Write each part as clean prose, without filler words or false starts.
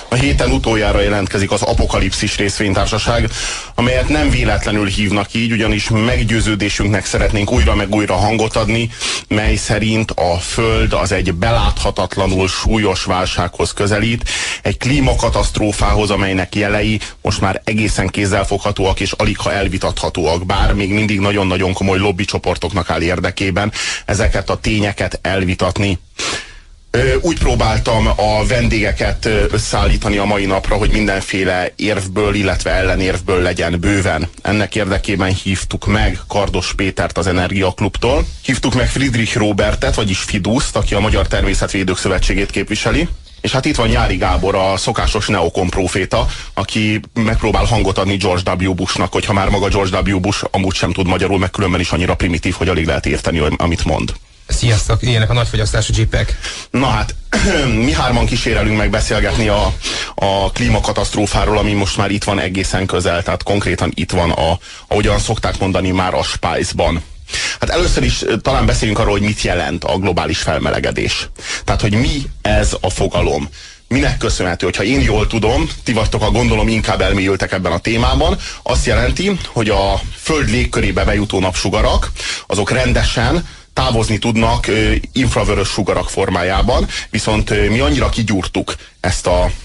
A héten utoljára jelentkezik az Apokalipszis részvénytársaság, amelyet nem véletlenül hívnak így, ugyanis meggyőződésünknek szeretnénk újra meg újra hangot adni, mely szerint a Föld az egy beláthatatlanul súlyos válsághoz közelít, egy klímakatasztrófához, amelynek jelei most már egészen kézzelfoghatóak és aligha elvitathatóak, bár még mindig nagyon-nagyon komoly lobbycsoportoknak áll érdekében ezeket a tényeket elvitatni. Úgy próbáltam a vendégeket összeállítani a mai napra, hogy mindenféle érvből, illetve ellenérvből legyen bőven. Ennek érdekében hívtuk meg Kardos Pétert az Energiaklubtól, hívtuk meg Friedrich Robertet, vagyis Fiduszt, aki a Magyar Természetvédők Szövetségét képviseli, és hát itt van Nyári Gábor, a szokásos neokon próféta, aki megpróbál hangot adni George W. Bushnak, hogyha már maga George W. Bush amúgy sem tud magyarul, meg különben is annyira primitív, hogy alig lehet érteni, amit mond. Sziasztok, ilyenek a nagyfogyasztású jeepek. Na hát, mi hárman kísérelünk meg beszélgetni a klímakatasztrófáról, ami most már itt van egészen közel, tehát konkrétan itt van, ahogyan szokták mondani már a Spice-ban. Hát először is talán beszéljünk arról, hogy mit jelent a globális felmelegedés. Tehát, hogy mi ez a fogalom. Minek köszönhető? Hogyha én jól tudom, ti vagytok, a gondolom inkább elmélyültek ebben a témában, azt jelenti, hogy a Föld légkörébe bejutó napsugarak, azok rendesen távozni tudnak infravörös sugarak formájában, viszont mi annyira kigyúrtuk ezt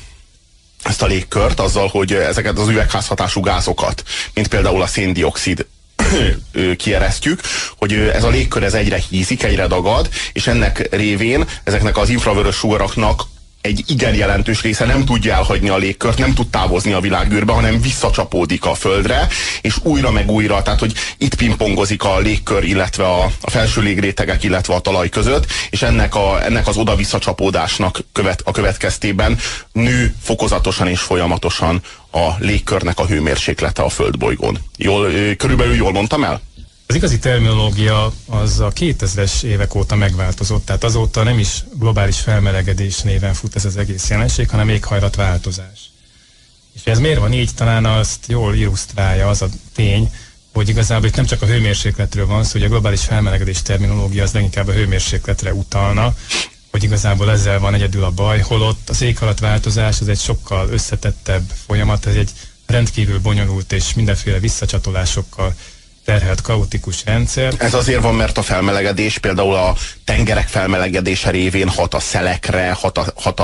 a légkört azzal, hogy ezeket az üvegházhatású gázokat, mint például a széndioxid kieresztjük, hogy ez a légkör ez egyre hízik, egyre dagad, és ennek révén ezeknek az infravörös sugaraknak egy igen jelentős része nem tudja elhagyni a légkört, nem tud távozni a világűrbe, hanem visszacsapódik a Földre, és újra meg újra, tehát hogy itt pingpongozik a légkör, illetve a felső légrétegek, illetve a talaj között, és ennek az oda-visszacsapódásnak a következtében nő fokozatosan és folyamatosan a légkörnek a hőmérséklete a Földbolygón. Körülbelül jól mondtam el? Az igazi terminológia az a 2000-es évek óta megváltozott, tehát azóta nem is globális felmelegedés néven fut ez az egész jelenség, hanem éghajlatváltozás. És ez miért van így? Talán azt jól illusztrálja az a tény, hogy igazából itt nem csak a hőmérsékletről van szó, hogy a globális felmelegedés terminológia az leginkább a hőmérsékletre utalna, hogy igazából ezzel van egyedül a baj, holott az éghajlatváltozás az egy sokkal összetettebb folyamat, ez egy rendkívül bonyolult és mindenféle visszacsatolásokkal terhelt kaotikus rendszer. Ez azért van, mert a felmelegedés például a tengerek felmelegedése révén hat a szelekre, hat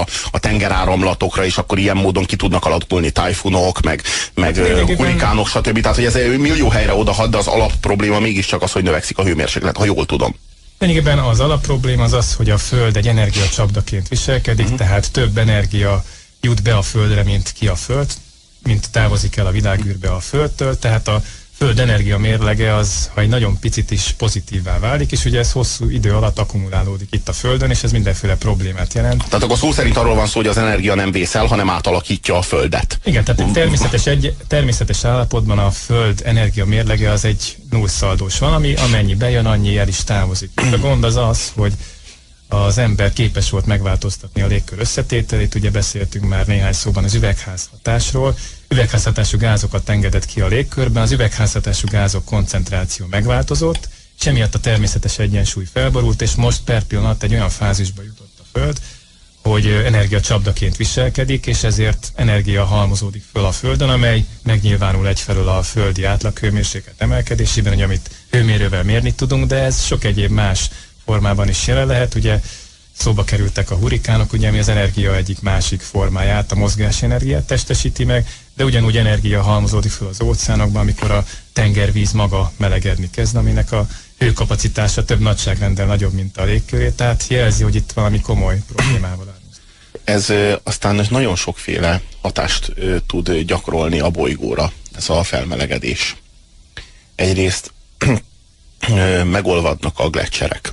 a tengeráramlatokra, és akkor ilyen módon ki tudnak alakulni tájfunok, meg hurikánok, stb. Tehát, hogy ez millió helyre odahat, de az alapprobléma mégiscsak az, hogy növekszik a hőmérséklet, ha jól tudom. Lényegében az alapprobléma az, hogy a Föld egy energiacsapdaként viselkedik, tehát több energia jut be a Földre, mint ki a Föld, mint távozik el a világűrbe a Földtől, tehát a Föld energia mérlege az, ha egy nagyon picit is pozitívvá válik, és ugye ez hosszú idő alatt akkumulálódik itt a Földön, és ez mindenféle problémát jelent. Tehát akkor szó szerint arról van szó, hogy az energia nem vészel, hanem átalakítja a Földet. Igen, tehát természetes állapotban a Föld energia mérlege az egy nullszaldós valami, amennyi bejön, annyi el is távozik. A gond az, hogy az ember képes volt megváltoztatni a légkör összetételét, ugye beszéltünk már néhány szóban az üvegházhatásról, üvegházhatású gázokat engedett ki a légkörben, az üvegházhatású gázok koncentráció megváltozott, és emiatt a természetes egyensúly felborult, és most per pillanat egy olyan fázisba jutott a Föld, hogy energiacsapdaként viselkedik, és ezért energia halmozódik föl a Földön, amely megnyilvánul egyfelől a földi átlaghőmérséklet emelkedésében, hogy amit hőmérővel mérni tudunk, de ez sok egyéb más formában is jelen lehet, ugye szóba kerültek a hurikánok, ugye, ami az energia egyik másik formáját, a mozgási energiát testesíti meg, de ugyanúgy energia halmozódik fel az óceánokban, amikor a tengervíz maga melegedni kezd, aminek a hőkapacitása több nagyságrendel nagyobb, mint a légköré, tehát jelzi, hogy itt valami komoly problémával állunk. Ez aztán nagyon sokféle hatást tud gyakorolni a bolygóra, ez a felmelegedés. Egyrészt megolvadnak a gleccserek.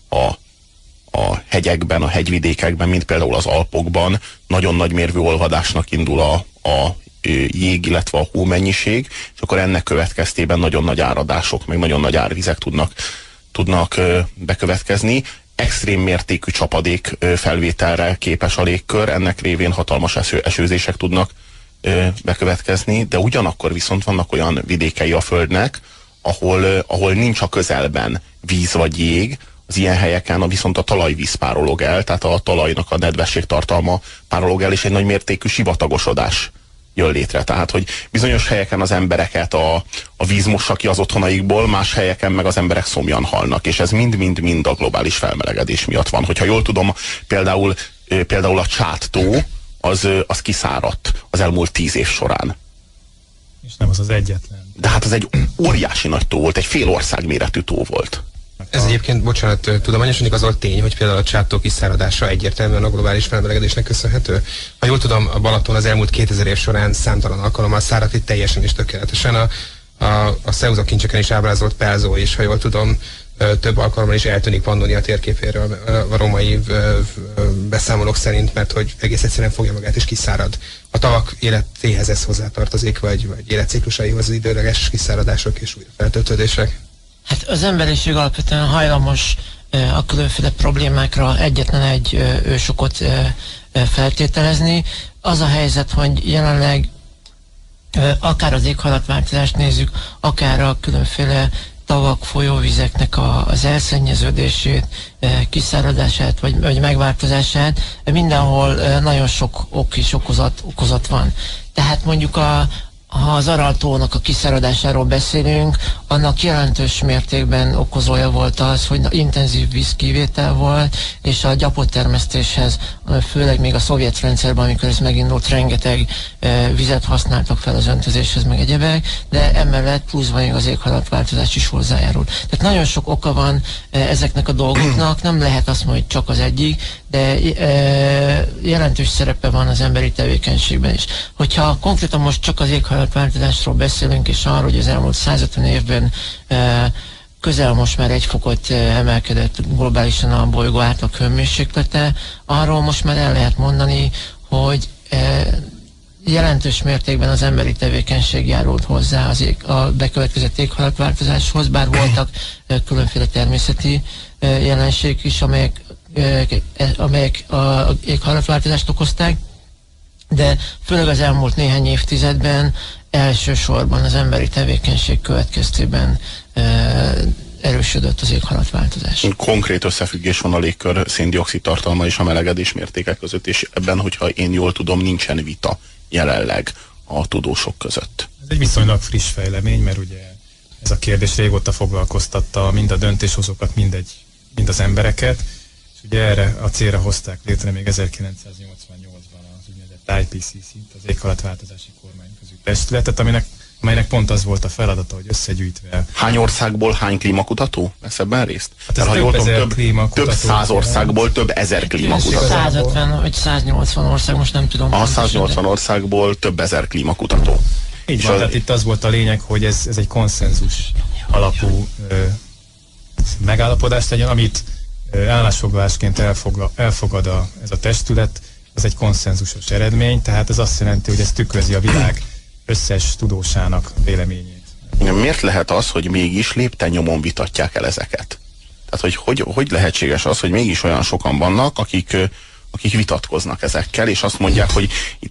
A hegyekben, a hegyvidékekben, mint például az Alpokban nagyon nagy mérvű olvadásnak indul a jég, illetve a hómennyiség, és akkor ennek következtében nagyon nagy áradások, meg nagyon nagy árvizek tudnak bekövetkezni. Extrém mértékű csapadék felvételre képes a légkör, ennek révén hatalmas esőzések tudnak bekövetkezni, de ugyanakkor viszont vannak olyan vidékei a Földnek, ahol nincs a közelben víz vagy jég, az ilyen helyeken viszont a talajvíz párolog el, tehát a talajnak a nedvesség tartalma párolog el, és egy nagy mértékű sivatagosodás jön létre. Tehát, hogy bizonyos helyeken az embereket a víz mossa ki az otthonaikból, más helyeken meg az emberek szomjan halnak, és ez mind-mind-mind a globális felmelegedés miatt van. Hogyha jól tudom, például a Csát-tó, az kiszáradt az elmúlt 10 év során. És nem az egyetlen. De hát az egy óriási nagy tó volt, egy fél ország méretű tó volt. Ez egyébként, bocsánat, tudományosan igazolt tény, hogy például a Csát-tó kiszáradása egyértelműen a globális felmelegedésnek köszönhető. Ha jól tudom, a Balaton az elmúlt 2000 év során számtalan alkalommal száradt itt teljesen és tökéletesen. A Szeuza kincseken is ábrázolt Pelzó is, ha jól tudom, több alkalommal is eltűnik Pannonia térképéről a római beszámolók szerint, mert hogy egész egyszerűen fogja magát és kiszárad. A tavak életéhez ez hozzátartozik, vagy életciklusaihoz az időleges kiszáradások és újra feltöltődések? Hát az emberiség alapvetően hajlamos a különféle problémákra egyetlen egy ősokot feltételezni. Az a helyzet, hogy jelenleg akár az éghajlatváltozást nézzük, akár a különféle tavak, folyóvizeknek az elszennyeződését, kiszáradását, vagy megváltozását, mindenhol nagyon sok ok és okozat van. Tehát mondjuk ha az Aral-tónak a kiszáradásáról beszélünk, annak jelentős mértékben okozója volt az, hogy intenzív vízkivétel volt, és a gyapottermesztéshez, főleg még a szovjet rendszerben, amikor ez megindult, rengeteg vizet használtak fel az öntözéshez, meg egyebek, de emellett pluszban még az éghajlatváltozás is hozzájárul. Tehát nagyon sok oka van ezeknek a dolgoknak, nem lehet azt mondani, hogy csak az egyik, de jelentős szerepe van az emberi tevékenységben is. Hogyha konkrétan most csak az éghajlatváltozásról beszélünk, és arról, hogy az elmúlt 150 évben közel most már 1 fokot emelkedett globálisan a bolygó átlag hőmérséklete, arról most már el lehet mondani, hogy jelentős mértékben az emberi tevékenység járult hozzá a bekövetkezett éghajlatváltozáshoz, bár voltak különféle természeti jelenségek is, amelyek az éghajlatváltozást okozták, de főleg az elmúlt néhány évtizedben elsősorban az emberi tevékenység következtében erősödött az éghajlatváltozás. Konkrét összefüggés van a légkör szén-dioxid tartalma és a melegedés mértéke között, és ebben, hogyha én jól tudom, nincsen vita jelenleg a tudósok között. Ez egy viszonylag friss fejlemény, mert ugye ez a kérdés régóta foglalkoztatta mind a döntéshozókat, mind az embereket, és ugye erre a célra hozták létre még 1988-ban az úgynevezett IPCC-t, az éghajlatváltozási kormányközi testületet, amelynek pont az volt a feladata, hogy összegyűjtve. Hány országból hány klímakutató vesz ebben részt? Hát ez több 100 országból több 1000 klímakutató. 150 vagy 180 ország, most nem tudom. A 180 országból több 1000 klímakutató. Így van, tehát itt az volt a lényeg, hogy ez egy konszenzus alapú megállapodást legyen, amit állásfoglalásként elfogad ez a testület, az egy konszenzusos eredmény, tehát ez azt jelenti, hogy ez tükrözi a világ összes tudósának véleményét. Miért lehet az, hogy mégis lépten-nyomon vitatják el ezeket? Tehát, hogy lehetséges az, hogy mégis olyan sokan vannak, akik vitatkoznak ezekkel, és azt mondják, hogy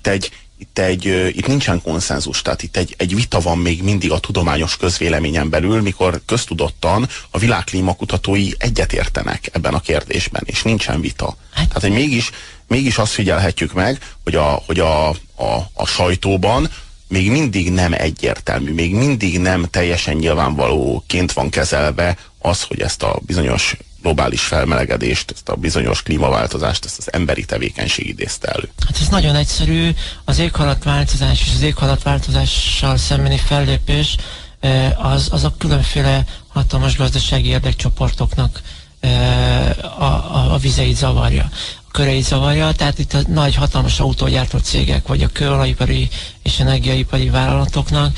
itt nincsen konszenzus, tehát itt egy vita van még mindig a tudományos közvéleményen belül, mikor köztudottan a világ klímakutatói egyetértenek ebben a kérdésben, és nincsen vita. Tehát, hogy mégis azt figyelhetjük meg, hogy a sajtóban még mindig nem egyértelmű, még mindig nem teljesen nyilvánvalóként van kezelve az, hogy ezt a bizonyos globális felmelegedést, ezt a bizonyos klímaváltozást, ezt az emberi tevékenység idézte elő. Hát ez nagyon egyszerű, az éghajlatváltozás és az éghajlatváltozással szembeni fellépés az a különféle hatalmas gazdasági érdekcsoportoknak a vizeit zavarja, a köreit zavarja, tehát itt a nagy hatalmas autógyártó cégek, vagy a kőolajipari és energiaipari vállalatoknak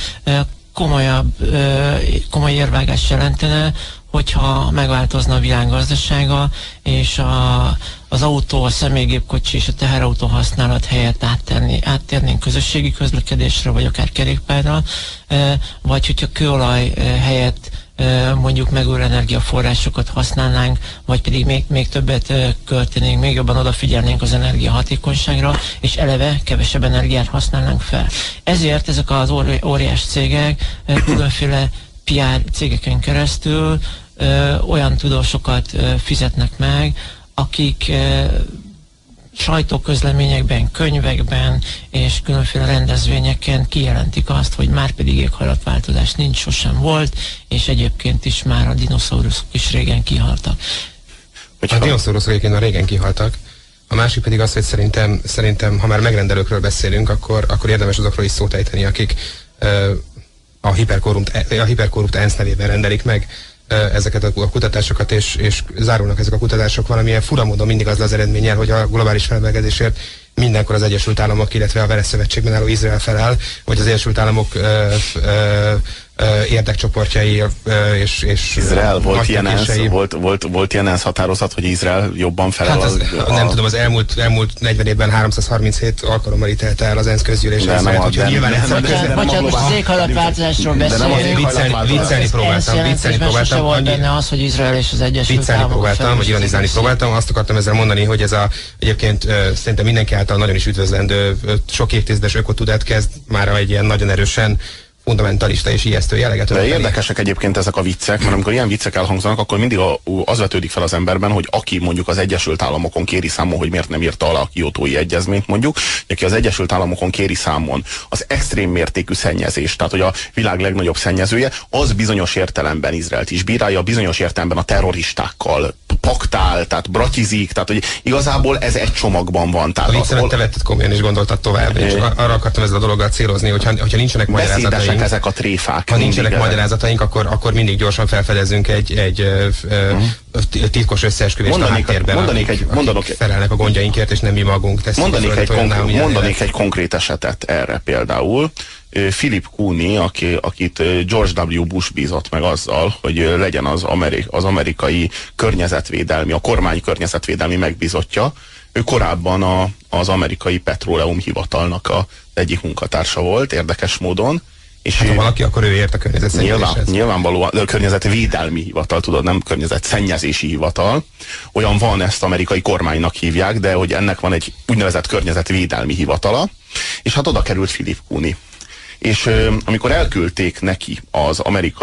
komoly érvágást jelentene, hogyha megváltozna a világ gazdasága, és az autó, a személygépkocsi és a teherautó használat helyett áttérnénk közösségi közlekedésre, vagy akár kerékpárra, vagy hogyha kőolaj helyett mondjuk megújuló energiaforrásokat használnánk, vagy pedig még többet költenénk, még jobban odafigyelnénk az energiahatékonyságra, és eleve kevesebb energiát használnánk fel. Ezért ezek az óriás cégek különféle PR cégeken keresztül olyan tudósokat fizetnek meg, akik sajtóközleményekben, könyvekben és különféle rendezvényeken kijelentik azt, hogy már pedig éghajlatváltozás nincs, sosem volt, és egyébként is már a dinoszauruszok is régen kihaltak. A dinoszauruszok egyébként már régen kihaltak. A másik pedig az, hogy szerintem ha már megrendelőkről beszélünk, akkor érdemes azokról is szót ejteni, akik a hiperkorrupt ENSZ nevében rendelik meg ezeket a kutatásokat, és zárulnak ezek a kutatások valamilyen fura módon mindig az az eredménnyel, hogy a globális felmelegedésért mindenkor az Egyesült Államok, illetve a Vele Szövetségben álló Izrael feláll, vagy az Egyesült Államok érdekcsoportjai és Izrael volt ilyen ENSZ határozat, hogy Izrael jobban felel. Hát nem tudom, az elmúlt 40 évben 337 alkalommal ítélte el az ENSZ közgyűlés. Úgyhogy nyilván bocsánat, most az éghajlatváltozásról beszélünk. Viccelni próbáltam. Se volt benne az, hogy Izrael és az Egyesült Államok vagy ironizálni próbáltam. Azt akartam ezzel mondani, hogy ez egyébként szerintem mindenki által nagyon is üdvözlendő, sok évtizedes ökotudat kezd már egy ilyen nagyon erősen fundamentalista és ijesztő jelleget. De érdekesek egyébként ezek a viccek, mert amikor ilyen viccek elhangzanak, akkor mindig az vetődik fel az emberben, hogy aki mondjuk az Egyesült Államokon kéri számon, hogy miért nem írta alá a Kiotói egyezményt mondjuk, aki az Egyesült Államokon kéri számon az extrém mértékű szennyezés, tehát hogy a világ legnagyobb szennyezője, az bizonyos értelemben Izraelt is bírálja, bizonyos értelemben a terroristákkal paktál, tehát bratizik, tehát hogy igazából ez egy csomagban van. Tehát a viccemet te vetted komolyan és gondoltad tovább, és arra akartam ezzel a dologgal célozni, hogyha nincsenek magyarázataink, ezek a tréfák. Ha nincsenek magyarázataink, akkor mindig gyorsan felfedezünk egy titkos összeesküvést a háttérben, akik felelnek a gondjainkért, és nem mi magunk. Mondanék egy konkrét esetet erre például. Philip Cooney, akit George W. Bush bízott meg azzal, hogy legyen az amerikai környezetvédelmi, a kormány környezetvédelmi megbízottja. Ő korábban az amerikai Petróleum Hivatalnak az egyik munkatársa volt, érdekes módon. És hát, ha valaki, akkor ő ért a környezetszennyezéshez. Nyilvánvalóan, a környezetvédelmi hivatal, tudod, nem környezetszennyezési hivatal. Olyan van, ezt amerikai kormánynak hívják, de hogy ennek van egy úgynevezett környezetvédelmi hivatala. És hát oda került Philip Cooney. És amikor elküldték neki az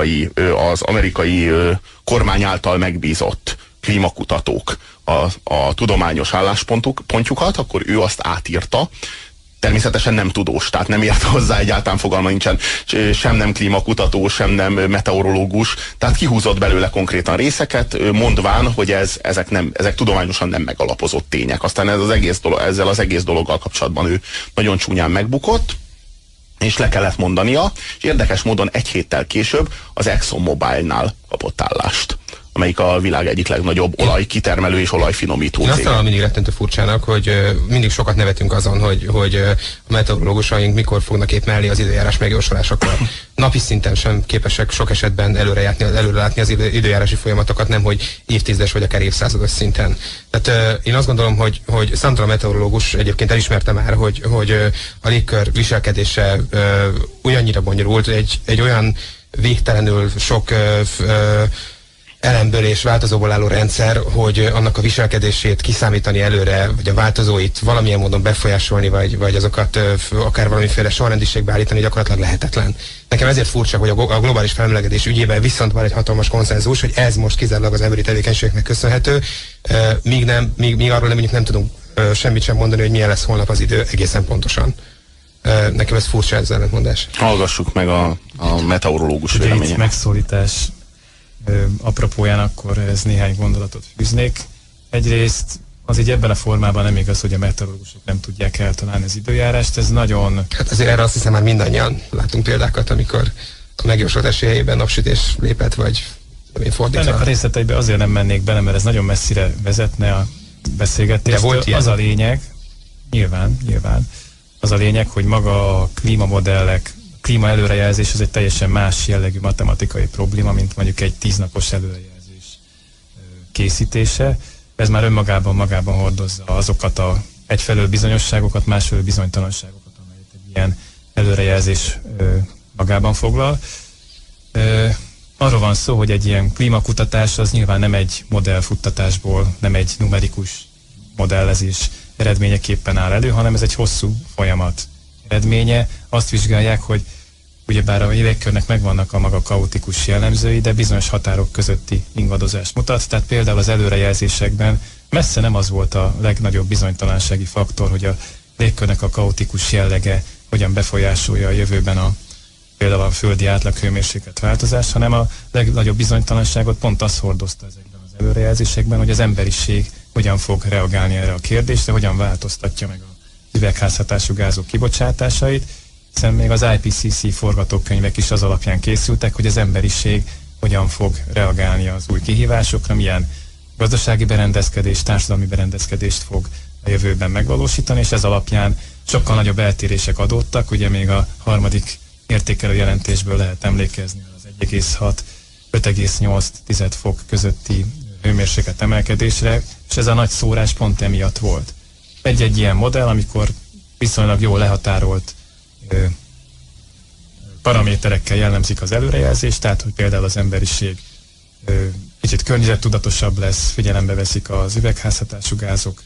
amerikai kormány által megbízott klímakutatók a tudományos álláspontjukat, akkor ő azt átírta. Természetesen nem tudós, tehát nem ért hozzá, egyáltalán fogalma nincsen, sem nem klímakutató, sem nem meteorológus, tehát kihúzott belőle konkrétan részeket, mondván, hogy ezek tudományosan nem megalapozott tények. Aztán ezzel az egész dologgal kapcsolatban ő nagyon csúnyán megbukott, és le kellett mondania, és érdekes módon egy héttel később az ExxonMobil-nál kapott állást, amelyik a világ egyik legnagyobb olajkitermelő és olajfinomító cég. Azt talán mindig rettentő furcsának, hogy mindig sokat nevetünk azon, hogy a meteorológusaink mikor fognak épp mellé az időjárás megjósolásakor. Napi szinten sem képesek sok esetben előre látni az időjárási folyamatokat, nemhogy évtizedes vagy akár évszázados szinten. Tehát én azt gondolom, hogy számtalan meteorológus egyébként elismerte már, hogy a légkör viselkedése olyannyira bonyolult, egy olyan végtelenül sok elemből és változóból álló rendszer, hogy annak a viselkedését kiszámítani előre, vagy a változóit valamilyen módon befolyásolni, vagy azokat akár valamiféle sorrendiségbe állítani gyakorlatilag lehetetlen. Nekem ezért furcsa, hogy a globális felmelegedés ügyében viszont van egy hatalmas konszenzus, hogy ez most kizárólag az emberi tevékenységnek köszönhető, míg arról mondjuk nem tudunk semmit sem mondani, hogy milyen lesz holnap az idő egészen pontosan. Nekem ez furcsa, ez az ellentmondás. Hallgassuk meg a meteorológus véleményét. Megszólítás apropóján akkor ez néhány gondolatot fűznék. Egyrészt az így ebben a formában nem igaz, hogy a meteorológusok nem tudják eltalálni az időjárást, ez nagyon... Hát azért erre azt hiszem már mindannyian látunk példákat, amikor a megjósolt esélyeiben napsütés lépett, vagy fordítva. Ennek a részleteiben azért nem mennék bele, mert ez nagyon messzire vezetne a beszélgetéstől. Az a lényeg, nyilván, az a lényeg, hogy maga a klímamodellek, klíma előrejelzés az egy teljesen más jellegű matematikai probléma, mint mondjuk egy 10 napos előrejelzés készítése. Ez már magában hordozza azokat egyfelől bizonyosságokat, másfelől bizonytalanságokat, amelyet egy ilyen előrejelzés magában foglal. Arról van szó, hogy egy ilyen klímakutatás az nyilván nem egy modellfuttatásból, nem egy numerikus modellezés eredményeképpen áll elő, hanem ez egy hosszú folyamat eredménye. Azt vizsgálják, hogy ugyebár a légkörnek megvannak a maga kaotikus jellemzői, de bizonyos határok közötti ingadozást mutat. Tehát például az előrejelzésekben messze nem az volt a legnagyobb bizonytalansági faktor, hogy a légkörnek a kaotikus jellege hogyan befolyásolja a jövőben például a földi átlaghőmérséklet változást, hanem a legnagyobb bizonytalanságot pont az hordozta ezekben az előrejelzésekben, hogy az emberiség hogyan fog reagálni erre a kérdésre, hogyan változtatja meg az üvegházhatású gázok kibocsátásait, hiszen még az IPCC forgatókönyvek is az alapján készültek, hogy az emberiség hogyan fog reagálni az új kihívásokra, milyen gazdasági berendezkedést, társadalmi berendezkedést fog a jövőben megvalósítani, és ez alapján sokkal nagyobb eltérések adódtak. Ugye még a harmadik értékelő jelentésből lehet emlékezni az 1,6-5,8 fok közötti hőmérséklet emelkedésre, és ez a nagy szórás pont emiatt volt. Egy-egy ilyen modell, amikor viszonylag jól lehatárolt paraméterekkel jellemzik az előrejelzést, tehát hogy például az emberiség kicsit környezettudatosabb lesz, figyelembe veszik az üvegházhatású gázok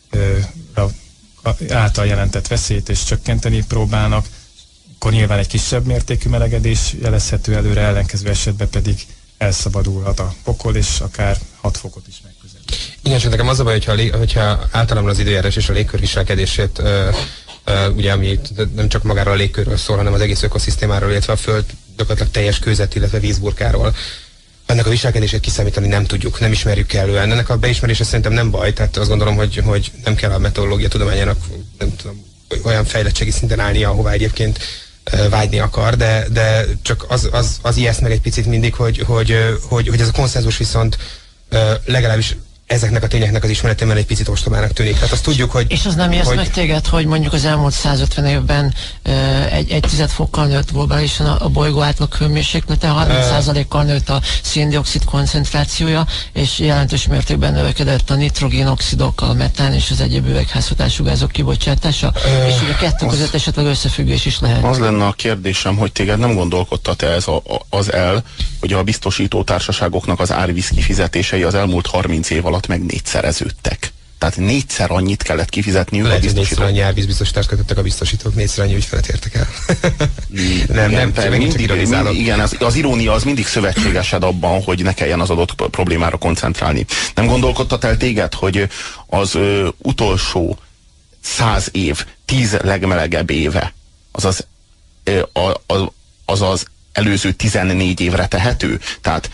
által jelentett veszélyt és csökkenteni próbálnak, akkor nyilván egy kisebb mértékű melegedés jelezhető előre, ellenkező esetben pedig elszabadulhat a pokol, és akár 6 fokot is megközelít. Igen, csak nekem az a baj, hogyha általában az időjárás és a légkör viselkedését, ugye ami nem csak magáról a légkörről szól, hanem az egész ökoszisztémáról, illetve a Föld gyakorlatilag teljes kőzet, illetve vízburkáról, ennek a viselkedését kiszámítani nem tudjuk, nem ismerjük kellően. Ennek a beismerése szerintem nem baj, tehát azt gondolom, hogy nem kell a meteorológia tudományának nem tudom, olyan fejlettségi szinten állnia, ahová egyébként vágyni akar, de csak az ijeszt meg egy picit mindig, hogy ez a konszenzus viszont legalábbis ezeknek a tényeknek az ismeretében egy picit ostobának tűnik. Tehát azt tudjuk, hogy... És az nem ijeszt meg téged, hogy mondjuk az elmúlt 150 évben egy 10 fokkal nőtt globálisan a bolygó átlag hőmérséklete, 30%-kal nőtt a szén-dioxid koncentrációja, és jelentős mértékben növekedett a nitrogénoxidok, a metán és az egyéb üvegházhatású gázok kibocsátása, és ugye a kettő között esetleg összefüggés is lehet. Az lenne a kérdésem, hogy téged nem gondolkodtat-e ez hogy a biztosító társaságoknak az árvíz kifizetései az elmúlt 30 év alatt meg 4-szereződtek. Tehát 4-szer annyit kellett kifizetniük a biztosítók. 4-szer annyi árvízbiztosítást kötöttek a biztosítók, 4-szer annyi ügyfelet értek el. Igen, az irónia az mindig szövetségesed abban, hogy ne kelljen az adott problémára koncentrálni. Nem gondolkodtat el téged, hogy az utolsó 100 év 10 legmelegebb éve, az előző 14 évre tehető? Tehát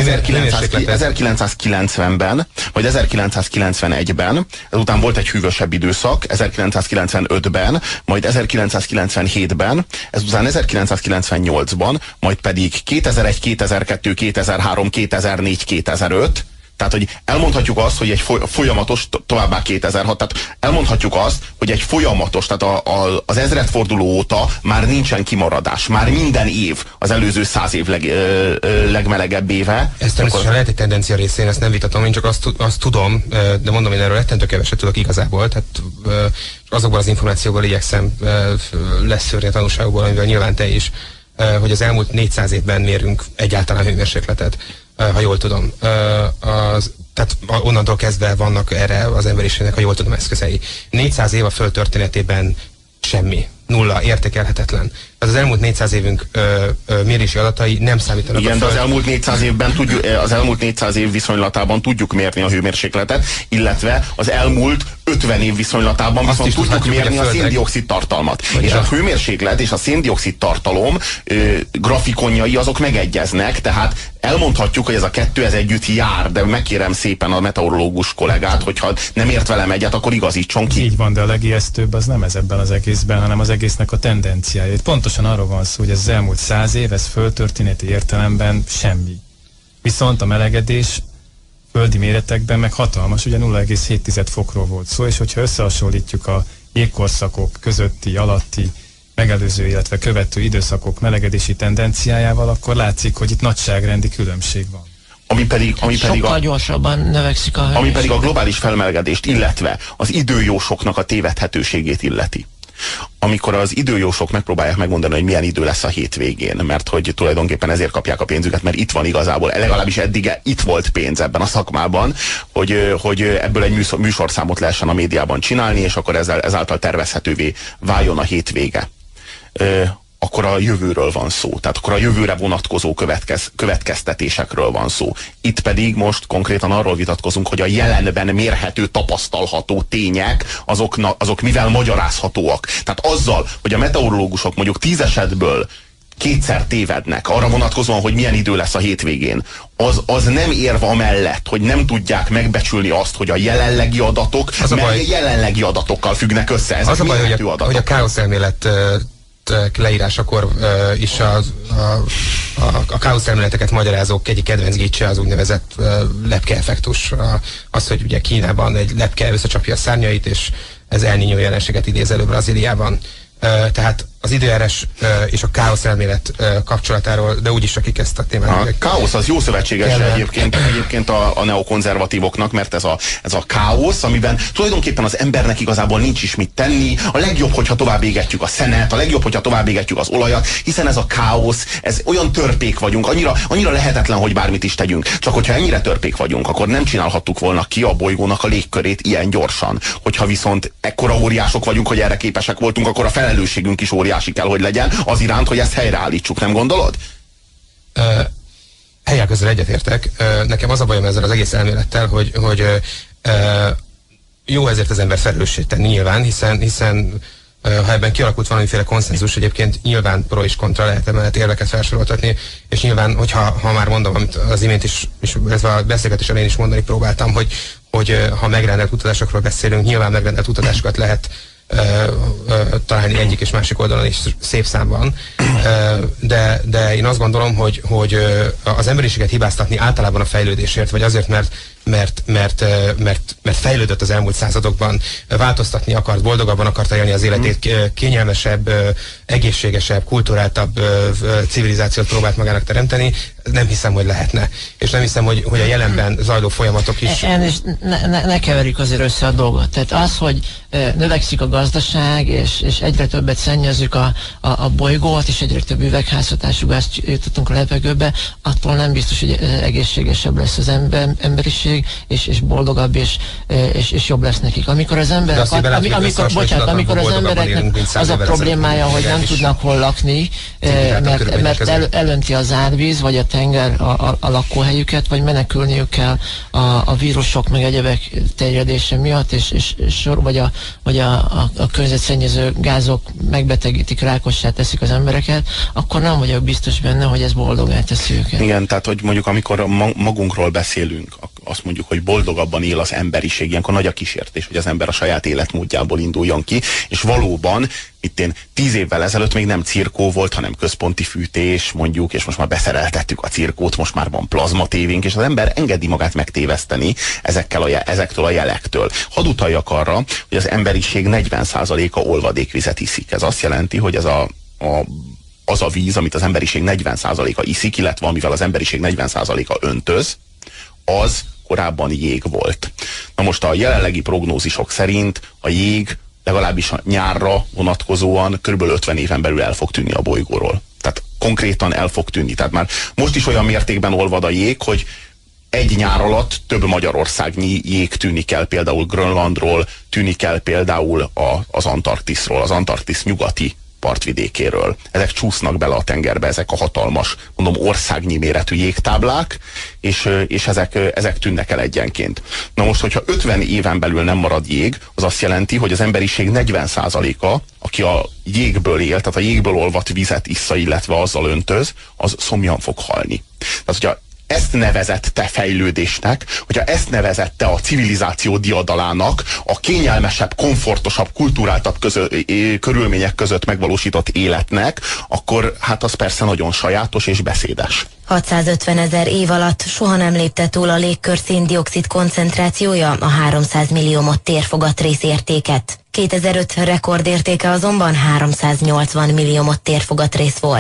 1990-ben, vagy 1991-ben, ezután volt egy hűvösebb időszak, 1995-ben, majd 1997-ben, ezután 1998-ban, majd pedig 2001, 2002, 2003, 2004, 2005, tehát, hogy elmondhatjuk azt, hogy egy folyamatos, továbbá 2006, tehát elmondhatjuk azt, hogy egy folyamatos, tehát az ezredforduló óta már nincsen kimaradás. Már minden év az előző 100 év legmelegebb éve. Ez természetesen lehet egy tendencia részén, ezt nem vitatom, én csak azt tudom, de mondom, én erről rettentő keveset tudok igazából, tehát azokból az információból igyekszem leszűrni a tanulságokból, amivel nyilván te is, hogy az elmúlt 400 évben mérünk egyáltalán hőmérsékletet, ha jól tudom. Tehát onnantól kezdve vannak erre az emberiségnek, ha jól tudom, eszközei. 400 év a Föld történetében semmi. Nulla, értékelhetetlen. Az elmúlt 400 évünk mérési adatai nem számítanak. Igen, de az elmúlt 400 évben az elmúlt 400 év viszonylatában tudjuk mérni a hőmérsékletet, illetve az elmúlt 50 év viszonylatában viszont tudjuk mérni a szén-dioxid tartalmat. És a hőmérséklet és a szén-dioxid tartalom grafikonjai azok megegyeznek, tehát elmondhatjuk, hogy ez a kettő ez együtt jár, de megkérem szépen a meteorológus kollégát, hogyha nem ért velem egyet, akkor igazítson ki. Így van, de a legijesztőbb az nem ez ebben az egészben, hanem az egésznek a tendenciája. Itt pontosan arról van szó, hogy ez az elmúlt 100 év, ez földtörténeti értelemben semmi. Viszont a melegedés földi méretekben meg hatalmas, ugye 0,7 fokról volt szó, és hogyha összehasonlítjuk a jégkorszakok közötti, alatti, megelőző, illetve követő időszakok melegedési tendenciájával, akkor látszik, hogy itt nagyságrendi különbség van. Ami pedig gyorsabban növekszik a hőmérséklet. Ami pedig a globális felmelegedést, illetve az időjósoknak a tévedhetőségét illeti. Amikor az időjósok megpróbálják megmondani, hogy milyen idő lesz a hétvégén, mert hogy tulajdonképpen ezért kapják a pénzüket, mert itt van igazából, legalábbis eddig itt volt pénz ebben a szakmában, hogy ebből egy műsorszámot lehessen a médiában csinálni, és akkor ezáltal tervezhetővé váljon a hétvége. akkor a jövőről van szó. Tehát akkor a jövőre vonatkozó következtetésekről van szó. Itt pedig most konkrétan arról vitatkozunk, hogy a jelenben mérhető, tapasztalható tények, azok mivel magyarázhatóak. Tehát azzal, hogy a meteorológusok mondjuk 10 esetből 2-szer tévednek arra vonatkozóan, hogy milyen idő lesz a hétvégén, az nem érv amellett, hogy nem tudják megbecsülni azt, hogy a jelenlegi adatok, jelenlegi adatokkal függnek össze. Ezek az a baj, hogy a káoszelmélet leírásakor is a káoszelméleteket magyarázók egyik kedvenc gicse az úgynevezett lepke-effektus. Az, hogy ugye Kínában egy lepke összecsapja a szárnyait, és ez El Niño jelenséget idéz elő Brazíliában. Tehát az időjárás és a káosz elmélet kapcsolatáról, de úgyis akik ezt a témát... A káosz az jó szövetséges egyébként a neokonzervatívoknak, mert ez a káosz, amiben tulajdonképpen az embernek igazából nincs is mit tenni, a legjobb, hogyha tovább égetjük a szenet, a legjobb, hogyha tovább égetjük az olajat, hiszen ez a káosz, ez olyan törpék vagyunk, annyira lehetetlen, hogy bármit is tegyünk. Csak hogyha ennyire törpék vagyunk, akkor nem csinálhattuk volna ki a bolygónak a légkörét ilyen gyorsan. Hogyha viszont ekkora óriások vagyunk, hogy erre képesek voltunk, akkor a felelősségünk is óriási kell, hogy legyen az iránt, hogy ezt helyreállítsuk, nem gondolod? Helyek közül egyetértek. Nekem az a bajom ezzel az egész elmélettel, hogy jó ezért az ember felelősség tenni nyilván, hiszen ha ebben kialakult valamiféle konszenzus, egyébként nyilván pro és kontra lehet emellett érveket felsoroltatni, és nyilván, hogyha már mondom, amit az imént is illetve a beszélgetés elején is mondani próbáltam, hogy ha megrendelt utazásokról beszélünk, nyilván megrendelt utazásokat lehet találni egyik és másik oldalon is szép számban, de én azt gondolom, hogy az emberiséget hibáztatni általában a fejlődésért, vagy azért, mert fejlődött az elmúlt századokban, változtatni akart, boldogabban akarta élni az életét, kényelmesebb, egészségesebb, kulturáltabb civilizációt próbált magának teremteni, nem hiszem, hogy lehetne. És nem hiszem, hogy a jelenben zajló folyamatok is... Ne keverjük azért össze a dolgot. Tehát az, hogy növekszik a gazdaság, és egyre többet szennyezzük a bolygót, és egyre több üvegházhatású gázt jutottunk a levegőbe, attól nem biztos, hogy egészségesebb lesz az emberiség, és boldogabb, és jobb lesz nekik. Amikor az emberek, amikor az embereknek az a problémája, hogy nem tudnak hol lakni, mert elönti az árvíz, vagy a tenger a lakóhelyüket, vagy menekülniük kell a vírusok, meg egyebek terjedése miatt, vagy a környezetszennyező gázok megbetegítik, rákossá teszik az embereket, akkor nem vagyok biztos benne, hogy ez boldogá teszi őket. Igen, tehát hogy mondjuk amikor magunkról beszélünk, azt mondjuk, hogy boldogabban él az emberiség, ilyenkor nagy a kísértés, hogy az ember a saját életmódjából induljon ki, és valóban 10 évvel ezelőtt még nem cirkó volt, hanem központi fűtés, mondjuk, és most már beszereltettük a cirkót, most már van plazma tévénk, és az ember engedi magát megtéveszteni ezektől a jelektől. Hadd utaljak arra, hogy az emberiség 40%-a olvadékvizet iszik. Ez azt jelenti, hogy ez az a víz, amit az emberiség 40%-a iszik, illetve amivel az emberiség 40%-a öntöz, az korábban jég volt. Na most a jelenlegi prognózisok szerint a jég legalábbis a nyárra vonatkozóan kb. 50 éven belül el fog tűnni a bolygóról. Tehát konkrétan el fog tűnni. Tehát már most is olyan mértékben olvad a jég, hogy egy nyár alatt több magyarországnyi jég tűnik el például Grönlandról, tűnik el például az Antarktiszról, az Antarktisz nyugati partvidékéről. Ezek csúsznak bele a tengerbe, ezek a hatalmas, mondom, országnyi méretű jégtáblák, és ezek tűnnek el egyenként. Na most, hogyha 50 éven belül nem marad jég, az azt jelenti, hogy az emberiség 40%-a, aki a jégből él, tehát a jégből olvadt vizet issza, illetve azzal öntöz, az szomjan fog halni. Tehát, hogyha ezt nevezett fejlődésnek, hogyha ezt nevezette a civilizáció diadalának, a kényelmesebb, komfortosabb, kulturáltabb körülmények között megvalósított életnek, akkor hát az persze nagyon sajátos és beszédes. 650 000 év alatt soha nem lépte túl a légkör szén-dioxid koncentrációja a 300 millió mott térfogatrész értéket. 2005 rekordértéke azonban 380 millió mott térfogatrész volt.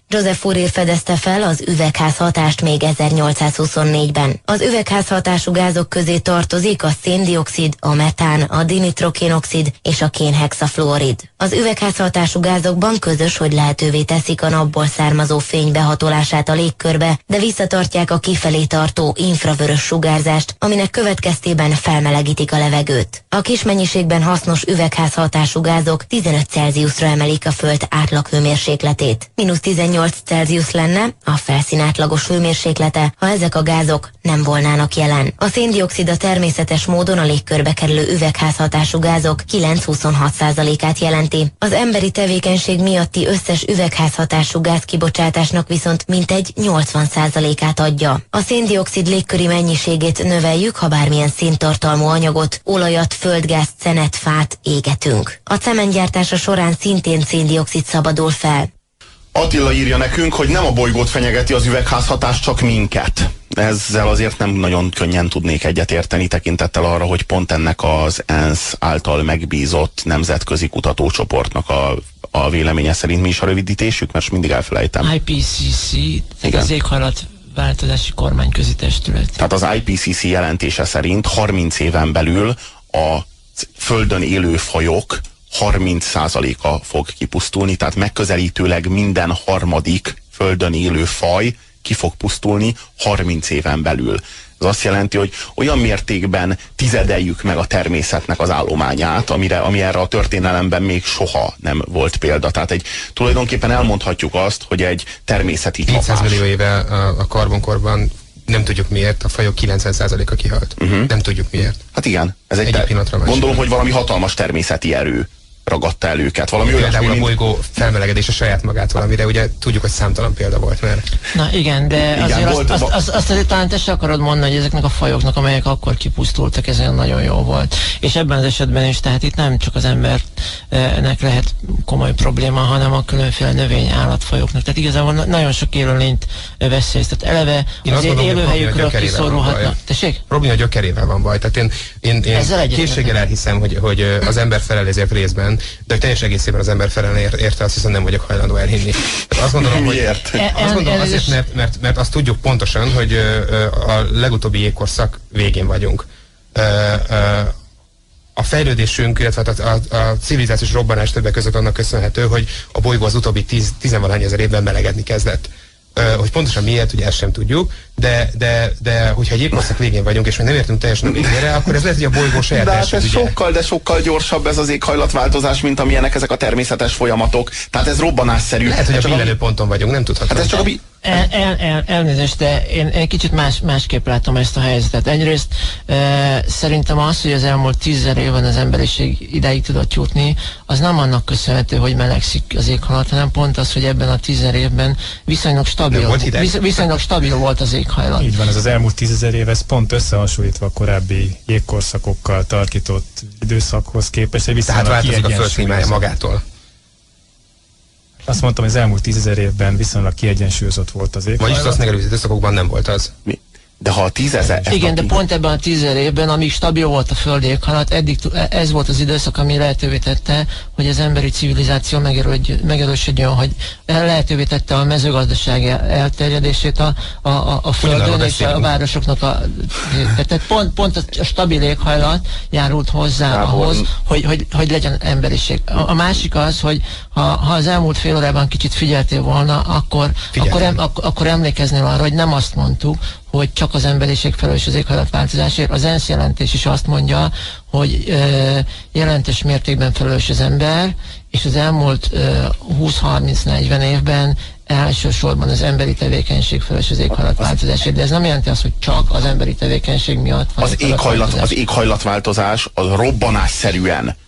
Joseph Fourier fedezte fel az üvegházhatást még 1824-ben. Az üvegházhatású gázok közé tartozik a széndioxid, a metán, a dinitrokénoxid és a kénhexafluorid. Az üvegházhatású gázokban közös, hogy lehetővé teszik a napból származó fény behatolását a légkörbe, de visszatartják a kifelé tartó infravörös sugárzást, aminek következtében felmelegítik a levegőt. A kis mennyiségben hasznos üvegházhatású gázok 15 Celsiusra emelik a Föld átlaghőmérsékletét. -18 Celsius lenne a felszín átlagos hőmérséklete, ha ezek a gázok nem volnának jelen. A széndioxid a természetes módon a légkörbe kerülő üvegházhatású gázok 9-26%-át jelenti. Az emberi tevékenység miatti összes üvegházhatású gáz kibocsátásnak viszont mintegy 80%-át adja. A széndioxid légköri mennyiségét növeljük, ha bármilyen széntartalmú anyagot, olajat, földgázt, szenet, fát égetünk. A cementgyártása során szintén széndioxid szabadul fel. Attila írja nekünk, hogy nem a bolygót fenyegeti az üvegházhatás, csak minket. Ezzel azért nem nagyon könnyen tudnék egyetérteni, tekintettel arra, hogy pont ennek az ENSZ által megbízott nemzetközi kutatócsoportnak a véleménye szerint. Mi is a rövidítésük, mert mindig elfelejtem. IPCC, tehát az éghajlatváltozási kormányközi testület. Tehát az IPCC jelentése szerint 30 éven belül a Földön élő fajok 30%-a fog kipusztulni, tehát megközelítőleg minden harmadik Földön élő faj ki fog pusztulni 30 éven belül. Ez azt jelenti, hogy olyan mértékben tizedeljük meg a természetnek az állományát, ami erre a történelemben még soha nem volt példa. Tehát tulajdonképpen elmondhatjuk azt, hogy egy természeti csapás. 200 millió éve a karbonkorban nem tudjuk miért, a fajok 90%-a kihalt. Nem tudjuk miért. Hát igen, ez egy pillanatra gondolom, hogy valami hatalmas természeti erő ragadta el őket. Valami például a bolygó felmelegedése saját magától, amire ugye tudjuk, hogy számtalan példa volt már. Na igen, de igen, azért azt azért talán te se akarod mondani, hogy ezeknek a fajoknak, amelyek akkor kipusztultak, ez nagyon jó volt. És ebben az esetben is, tehát itt nem csak az embernek lehet komoly probléma, hanem a különféle növény állatfajoknak. Tehát igazából nagyon sok élőlényt veszélyeztet. Eleve az élőhelyükről kiszorulhatnak. Tessék? Probléma a gyökerével van baj. Tehát én készséggel elhiszem, hogy az ember felel ezért részben, de hogy teljes egészében az ember felelne érte, azt hiszem nem vagyok hajlandó elhinni. Azt gondolom, miért? Azt gondolom azért, mert azt tudjuk pontosan, hogy a legutóbbi jégkorszak végén vagyunk. A fejlődésünk, illetve a civilizációs robbanás többek között annak köszönhető, hogy a bolygó az utóbbi 10-valahány ezer évben melegedni kezdett. Hogy pontosan miért, ugye ezt sem tudjuk, de hogyha egy jégkorszak végén vagyunk, és még nem értünk teljesen a végére, akkor ez lehet, hogy a bolygó saját belső ügye. De sokkal gyorsabb ez az éghajlatváltozás, mint amilyenek ezek a természetes folyamatok. Tehát ez robbanásszerű. Lehet, hogy a billenőponton vagyunk, nem tudhatom. Hát ez csak elnézést, de én kicsit másképp látom ezt a helyzetet. Egyrészt szerintem az, hogy az elmúlt 10 évben az emberiség idáig tudott jutni, az nem annak köszönhető, hogy melegszik az éghajlat, hanem pont az, hogy ebben a 10 évben viszonylag stabil volt az éghajlat. Így van, ez az elmúlt 10 000 év, ez pont összehasonlítva a korábbi jégkorszakokkal tarkított időszakhoz képest. Tehát változik a Föld klímája magától. Azt mondtam, hogy az elmúlt 10 000 évben viszonylag kiegyensúlyozott volt az éghajlat. Vagyis azt megelőző időszakokban nem volt az. De ha a 10 000... Igen, de pont ebben a 10 000 évben, amíg stabil volt a földi éghajlat, eddig ez volt az időszak, ami lehetővé tette, hogy az emberi civilizáció megerősödjön, hogy lehetővé tette a mezőgazdaság elterjedését a földön és a városoknak tehát pont a stabil éghajlat járult hozzá ahhoz, hogy legyen emberiség. A másik az, hogy ha az elmúlt fél órában kicsit figyeltél volna, akkor emlékeznél arra, hogy nem azt mondtuk, hogy csak az emberiség felelős az éghajlatváltozásért. Az ENSZ jelentés is azt mondja, hogy jelentős mértékben felelős az ember, és az elmúlt 20-30-40 évben elsősorban az emberi tevékenység felelős az éghajlatváltozásért, de ez nem jelenti azt, hogy csak az emberi tevékenység miatt van az éghajlatváltozás az robbanásszerűen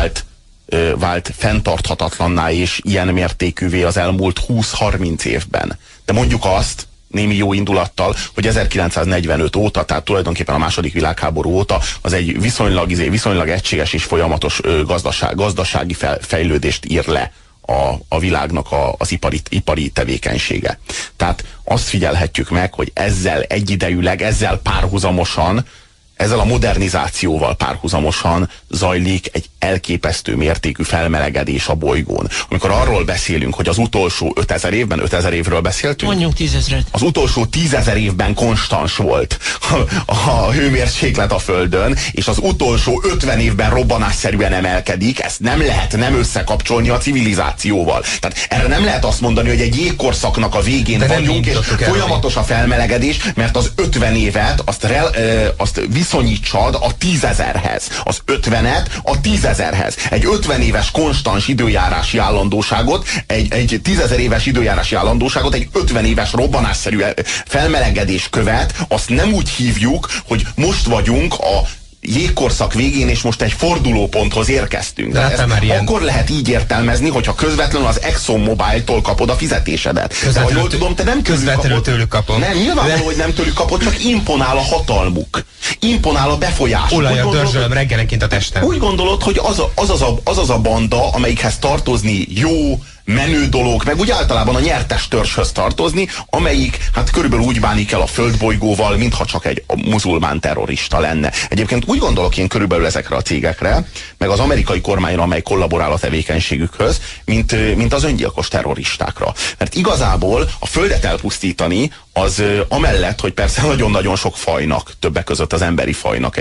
vált fenntarthatatlanná és ilyen mértékűvé az elmúlt 20-30 évben. De mondjuk azt, némi jó indulattal, hogy 1945 óta, tehát tulajdonképpen a második világháború óta az egy viszonylag egységes és folyamatos gazdasági fejlődést ír le a világnak az ipari tevékenysége. Tehát azt figyelhetjük meg, hogy ezzel egyidejűleg, ezzel párhuzamosan ezzel a modernizációval párhuzamosan zajlik egy elképesztő mértékű felmelegedés a bolygón. Amikor arról beszélünk, hogy az utolsó 5000 évben, 5000 évről beszéltünk? Mondjunk 10 000. Az utolsó 10 000 évben konstans volt a hőmérséklet a Földön, és az utolsó 50 évben robbanásszerűen emelkedik, ezt nem lehet nem összekapcsolni a civilizációval. Tehát erre nem lehet azt mondani, hogy egy jégkorszaknak a végén vagyunk, és folyamatos a felmelegedés, mert az 50 évet azt viszonyítsad a 10 000-hez. Az 50-et a 10 000-hez. Egy 50 éves konstans időjárási állandóságot, egy 10 000 éves időjárási állandóságot, egy 50 éves robbanásszerű felmelegedés követ, azt nem úgy hívjuk, hogy most vagyunk a jégkorszak végén, és most egy fordulóponthoz érkeztünk. De akkor lehet így értelmezni, hogyha közvetlenül az ExxonMobil-tól kapod a fizetésedet. Jól tudom, te nem tőlük kapom. Nem, nyilvánvaló, hogy nem tőlük kapod, csak imponál a hatalmuk. Imponál a befolyás. Olajat dörzsölöm reggelenként a testem. Úgy gondolod, hogy az a banda, amelyikhez tartozni jó, menő dolog, meg úgy általában a nyertes törzshöz tartozni, amelyik hát körülbelül úgy bánik el a földbolygóval, mintha csak egy muzulmán terrorista lenne. Egyébként úgy gondolok én körülbelül ezekre a cégekre, meg az amerikai kormányra, amely kollaborál a tevékenységükhöz, mint az öngyilkos terroristákra. Mert igazából a Földet elpusztítani az amellett, hogy persze nagyon-nagyon sok fajnak, többek között az emberi fajnak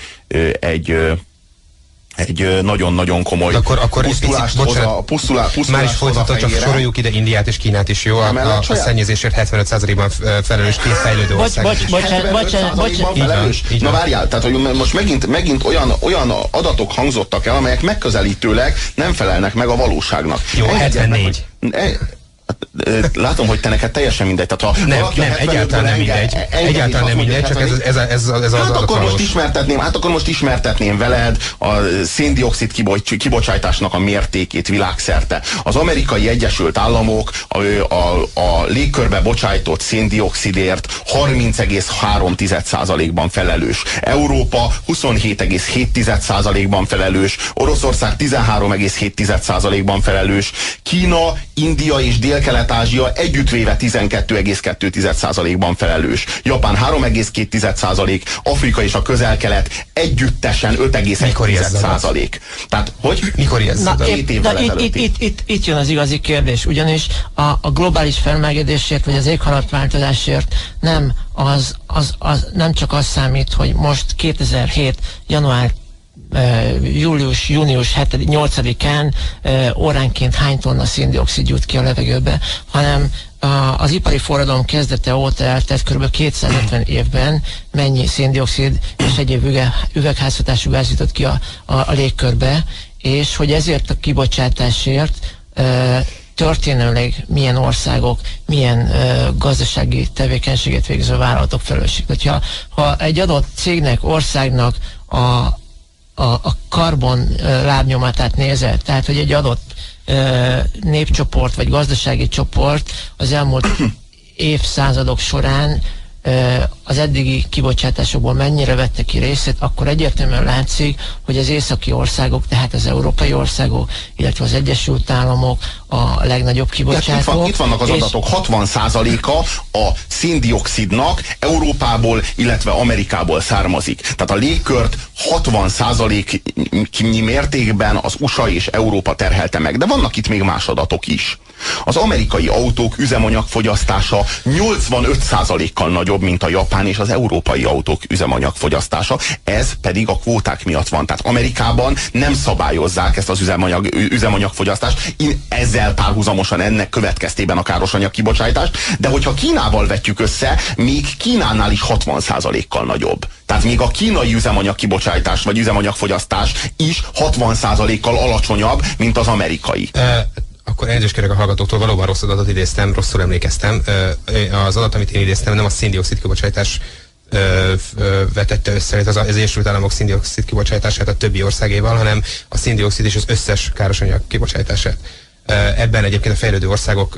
egy nagyon-nagyon komoly pusztulást hoz már is folytatod, csak soroljuk ide Indiát és Kínát is, jó? A szennyezésért 75%-ban felelős két fejlődő ország. Bocsánat. Na várjál, tehát hogy most megint olyan adatok hangzottak el, amelyek megközelítőleg nem felelnek meg a valóságnak. Jó, 74. Látom, hogy te neked teljesen mindegy. Tehát, nem, egyáltalán nem mindegy. Egyáltalán nem mindegy, csak ez az akkor most ismertetném veled a széndioxid kibocsátásnak a mértékét világszerte. Az Amerikai Egyesült Államok a légkörbe bocsájtott széndioxidért 30,3%-ban felelős. Európa 27,7%-ban felelős. Oroszország 13,7%-ban felelős. Kína, India és Dél-Kelet-Ázsia együttvéve 12,2%-ban felelős. Japán 3,2%, Afrika és a Közel-Kelet együttesen 5,1%. Tehát, hogy? Mikor ilyezted? Itt jön az igazi kérdés, ugyanis a globális felmelegedésért, vagy az éghajlatváltozásért nem csak az számít, hogy most 2007. január június 8-án óránként hány tonna széndioxid jut ki a levegőbe, hanem az ipari forradalom kezdete óta eltelt kb. 250 évben mennyi széndioxid és egyéb üvegházhatású gáz jutott ki a légkörbe, és hogy ezért a kibocsátásért történelmileg milyen országok, milyen gazdasági tevékenységet végző vállalatok felelősek. Ha egy adott cégnek, országnak a karbon lábnyomatát nézett, tehát hogy egy adott népcsoport vagy gazdasági csoport az elmúlt évszázadok során az eddigi kibocsátásokból mennyire vette ki részét, akkor egyértelműen látszik, hogy az északi országok, tehát az európai országok, illetve az Egyesült Államok a legnagyobb kibocsátók. Itt vannak az adatok, 60%-a a széndioxidnak Európából, illetve Amerikából származik. Tehát a légkört 60%-nyi mértékben az USA és Európa terhelte meg. De vannak itt még más adatok is. Az amerikai autók üzemanyagfogyasztása 85%-kal nagyobb, mint a japán és az európai autók üzemanyagfogyasztása. Ez pedig a kvóták miatt van. Tehát Amerikában nem szabályozzák ezt az üzemanyagfogyasztást, ezzel párhuzamosan ennek következtében a károsanyag kibocsátást, de hogyha Kínával vetjük össze, még Kínánál is 60%-kal nagyobb. Tehát még a kínai üzemanyagkibocsátás vagy üzemanyagfogyasztás is 60%-kal alacsonyabb, mint az amerikai. Akkor elnézést kérek a hallgatóktól, valóban rossz adatot idéztem, rosszul emlékeztem. Az adat, amit én idéztem, nem a széndioxid kibocsátás vetette össze az Egyesült Államok széndioxid kibocsátását a többi országéval, hanem a széndioxid és az összes károsanyag kibocsátását. Ebben egyébként a fejlődő országok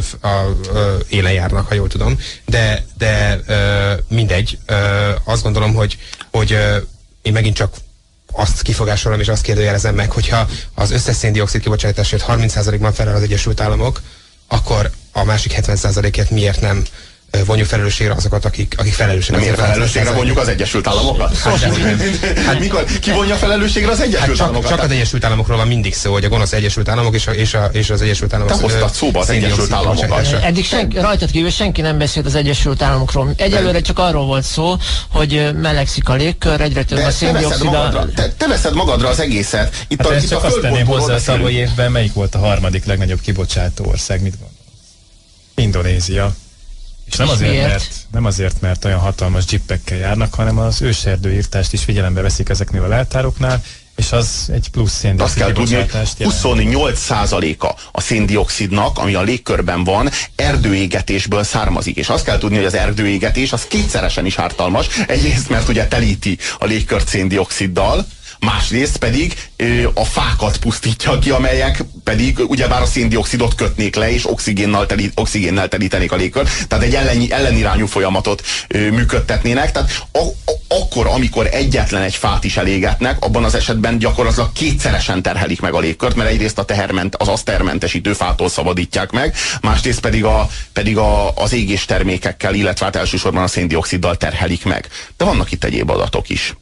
élen járnak, ha jól tudom, de mindegy. Azt gondolom, hogy én megint csak azt kifogásolom és azt kérdőjelezem meg, hogyha az összes széndioxid kibocsátásért 30%-ban felel az Egyesült Államok, akkor a másik 70%-ért miért nem vonjuk felelősségre azokat, akik felelősek. Miért felelősségre vonjuk az Egyesült Államokat? Hát mikor ki vonja felelősségre az Egyesült Államokat? Csak az Egyesült Államokról van mindig szó, hogy a gonosz Egyesült Államok és az Egyesült Államok. Te hoztad szóba az Egyesült Államokat. Eddig rajtad kívül senki nem beszélt az Egyesült Államokról. Egyelőre csak arról volt szó, hogy melegszik a légkör, egyre több a széndioxid. Te veszed magadra az egészet. Itt hát csak azt tenném hozzá, a tavalyi évben melyik volt a harmadik legnagyobb kibocsátó ország, mit gondolsz? Indonézia. És nem azért, mert olyan hatalmas jeepekkel járnak, hanem az őserdőírtást is figyelembe veszik ezeknél a leltároknál, és az egy plusz széndioxid kibocsátást jelent. 28%-a a széndioxidnak, ami a légkörben van, erdőégetésből származik. És azt kell tudni, hogy az erdőégetés az kétszeresen is ártalmas. Egyrészt, mert ugye telíti a légkört széndioxiddal, másrészt pedig a fákat pusztítja ki, amelyek pedig ugyebár a széndioxidot kötnék le, és oxigénnel telítenék a légkört. Tehát egy ellenirányú folyamatot működtetnének. Tehát akkor, amikor egyetlen egy fát is elégetnek, abban az esetben gyakorlatilag kétszeresen terhelik meg a légkört, mert egyrészt az asztermentesítő fától szabadítják meg, másrészt pedig az égéstermékekkel, illetve hát elsősorban a széndioxiddal terhelik meg. De vannak itt egyéb adatok is.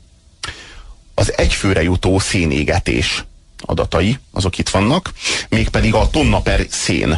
Az egyfőre jutó szénégetés adatai, azok itt vannak, mégpedig a tonna per szén,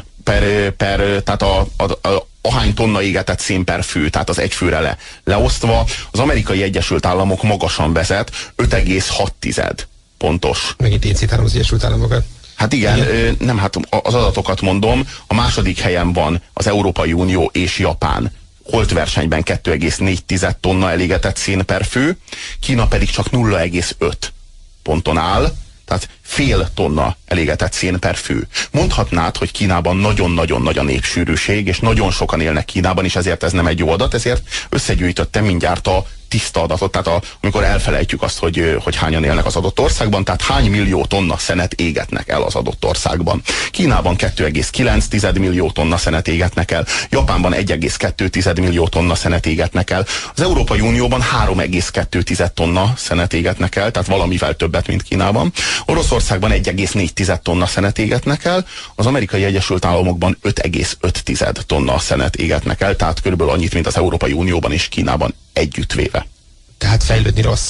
tehát ahány tonna égetett szén per fő, tehát az egyfőre leosztva, az Amerikai Egyesült Államok magasan vezet, 5,6 pontos. Megint én citálom az Egyesült Államokat. Hát igen, nem, hát az adatokat mondom, a második helyen van az Európai Unió és Japán. Holtversenyben 2,4 tonna elégetett szén per fő, Kína pedig csak 0,5 ponton áll, tehát fél tonna elégetett szén per fő. Mondhatnád, hogy Kínában nagyon-nagyon nagy a népsűrűség, és nagyon sokan élnek Kínában, és ezért ez nem egy jó adat, ezért összegyűjtöttem mindjárt a tiszta adatot, tehát amikor elfelejtjük azt, hogy hányan élnek az adott országban, tehát hány millió tonna szenet égetnek el az adott országban. Kínában 2,9 millió tonna szenet égetnek el, Japánban 1,2 millió tonna szenet égetnek el, az Európai Unióban 3,2 tonna szenet égetnek el, tehát valamivel többet, mint Kínában, Oroszországban 1,4 tonna szenet égetnek el, az Amerikai Egyesült Államokban 5,5 tonna szenet égetnek el, tehát körülbelül annyit, mint az Európai Unióban és Kínában együttvéve. Tehát fejlődni rossz?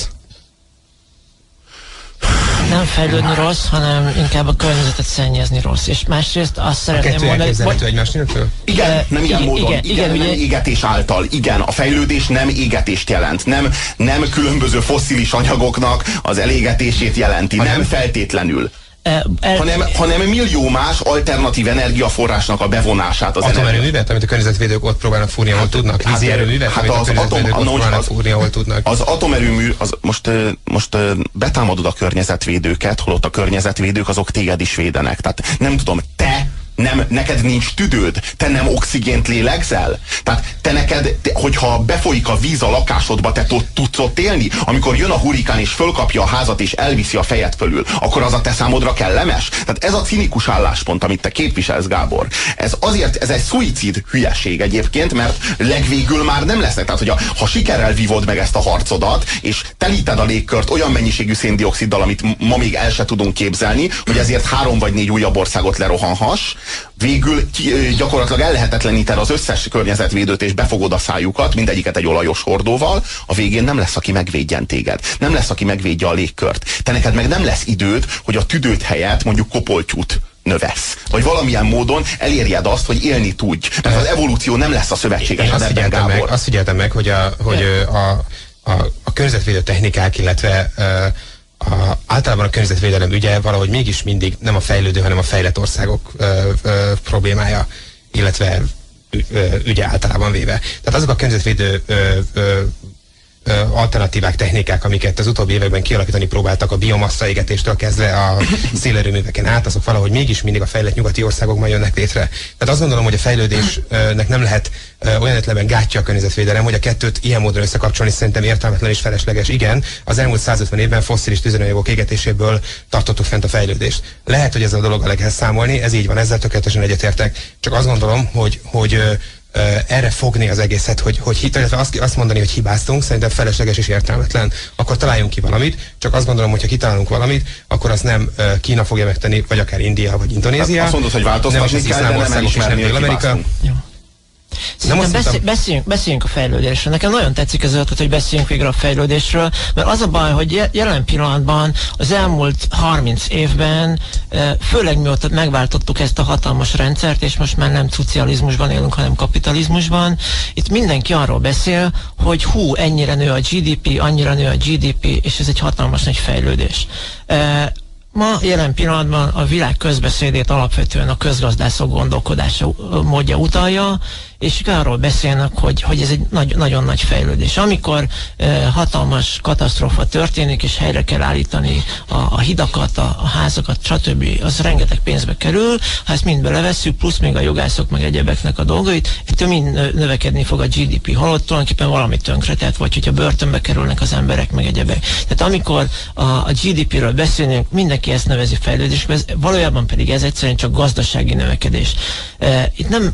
Nem fejlődni rossz, hanem inkább a környezetet szennyezni rossz. És másrészt azt szeretném mondani... egymás nélkül? Igen, nem ilyen módon. Igen, nem égetés által. Igen, a fejlődés nem égetést jelent. Nem különböző fosszilis anyagoknak az elégetését jelenti. Nem feltétlenül. Hanem millió más alternatív energiaforrásnak a bevonását. Atomerőművet, amit a környezetvédők ott próbálnak fúrni, ahol tudnak? Vízi erőművet, amit a környezetvédők ott próbálnak fúrni, ahol tudnak? Az atomerőmű, most betámadod a környezetvédőket, holott a környezetvédők azok téged is védenek. Tehát nem tudom, neked nincs tüdőd, te nem oxigént lélegzel? Tehát hogyha befolyik a víz a lakásodba, te tudsz ott élni? Amikor jön a hurrikán és fölkapja a házat és elviszi a fejed fölül, akkor az a te számodra kellemes? Tehát ez a cinikus álláspont, amit te képviselsz, Gábor. Ez egy szuicid hülyeség egyébként, mert legvégül már nem lesznek. Tehát, ha sikerrel vívod meg ezt a harcodat, és telíted a légkört olyan mennyiségű széndioxiddal, amit ma még el se tudunk képzelni, hogy ezért 3 vagy 4 újabb országot lerohanhass, végül gyakorlatilag ellehetetleníted az összes környezetvédőt, és befogod a szájukat, mindegyiket egy olajos hordóval, a végén nem lesz, aki megvédjen téged. Nem lesz, aki megvédje a légkört. Te neked meg nem lesz időd, hogy a tüdőd helyett mondjuk kopoltyút növesz. Vagy valamilyen módon elérjed azt, hogy élni tudj. Mert az evolúció nem lesz a szövetséges ebben, Gábor. Azt figyeltem meg, hogy a környezetvédő technikák, illetve általában a környezetvédelem ügye valahogy mégis mindig nem a fejlődő, hanem a fejlett országok problémája, illetve ügye általában véve. Tehát azok a környezetvédő alternatívák, technikák, amiket az utóbbi években kialakítani próbáltak a biomassa égetéstől kezdve a szélerőműveken át, azok valahogy mégis mindig a fejlett nyugati országokban jönnek létre. Tehát azt gondolom, hogy a fejlődésnek nem lehet olyan értelemben gátja a környezetvédelem, hogy a kettőt ilyen módon összekapcsolni szerintem értelmetlen és felesleges. Igen, az elmúlt 150 évben fosszilis tüzelőanyagok égetéséből tartottuk fent a fejlődést. Lehet, hogy ezzel a dologgal le kell számolni, ez így van, ezzel tökéletesen egyetértek. Csak azt gondolom, hogy erre fogni az egészet, illetve azt mondani, hogy hibáztunk, szerintem felesleges és értelmetlen. Akkor találjunk ki valamit, csak azt gondolom, hogy ha kitalálunk valamit, akkor azt nem Kína fogja megtenni, vagy akár India, vagy Indonézia. Azt mondod, hogy változtatni kell, de nem elismerni, hogy hibáztunk. Beszéljünk a fejlődésről. Nekem nagyon tetszik ez ötlet, hogy beszéljünk végre a fejlődésről, mert az a baj, hogy jelen pillanatban az elmúlt 30 évben, főleg mióta megváltottuk ezt a hatalmas rendszert, és most már nem szocializmusban élünk, hanem kapitalizmusban, itt mindenki arról beszél, hogy ennyire nő a GDP, annyira nő a GDP, és ez egy hatalmas nagy fejlődés. Ma jelen pillanatban a világ közbeszédét alapvetően a közgazdászok gondolkodása módja utalja, és arról beszélnek, hogy ez egy nagyon nagy fejlődés. Amikor hatalmas katasztrófa történik, és helyre kell állítani a hidakat, a házakat, stb., az rengeteg pénzbe kerül. Ha ezt mind belevesszük, plusz még a jogászok, meg egyebeknek a dolgait, ettől mind növekedni fog a GDP, holott tulajdonképpen valami tönkretett, vagy hogyha börtönbe kerülnek az emberek, meg egyebek. Tehát amikor a GDP-ről beszélünk, mindenki ezt nevezi fejlődésbe, valójában pedig ez egyszerűen csak gazdasági növekedés. Itt nem,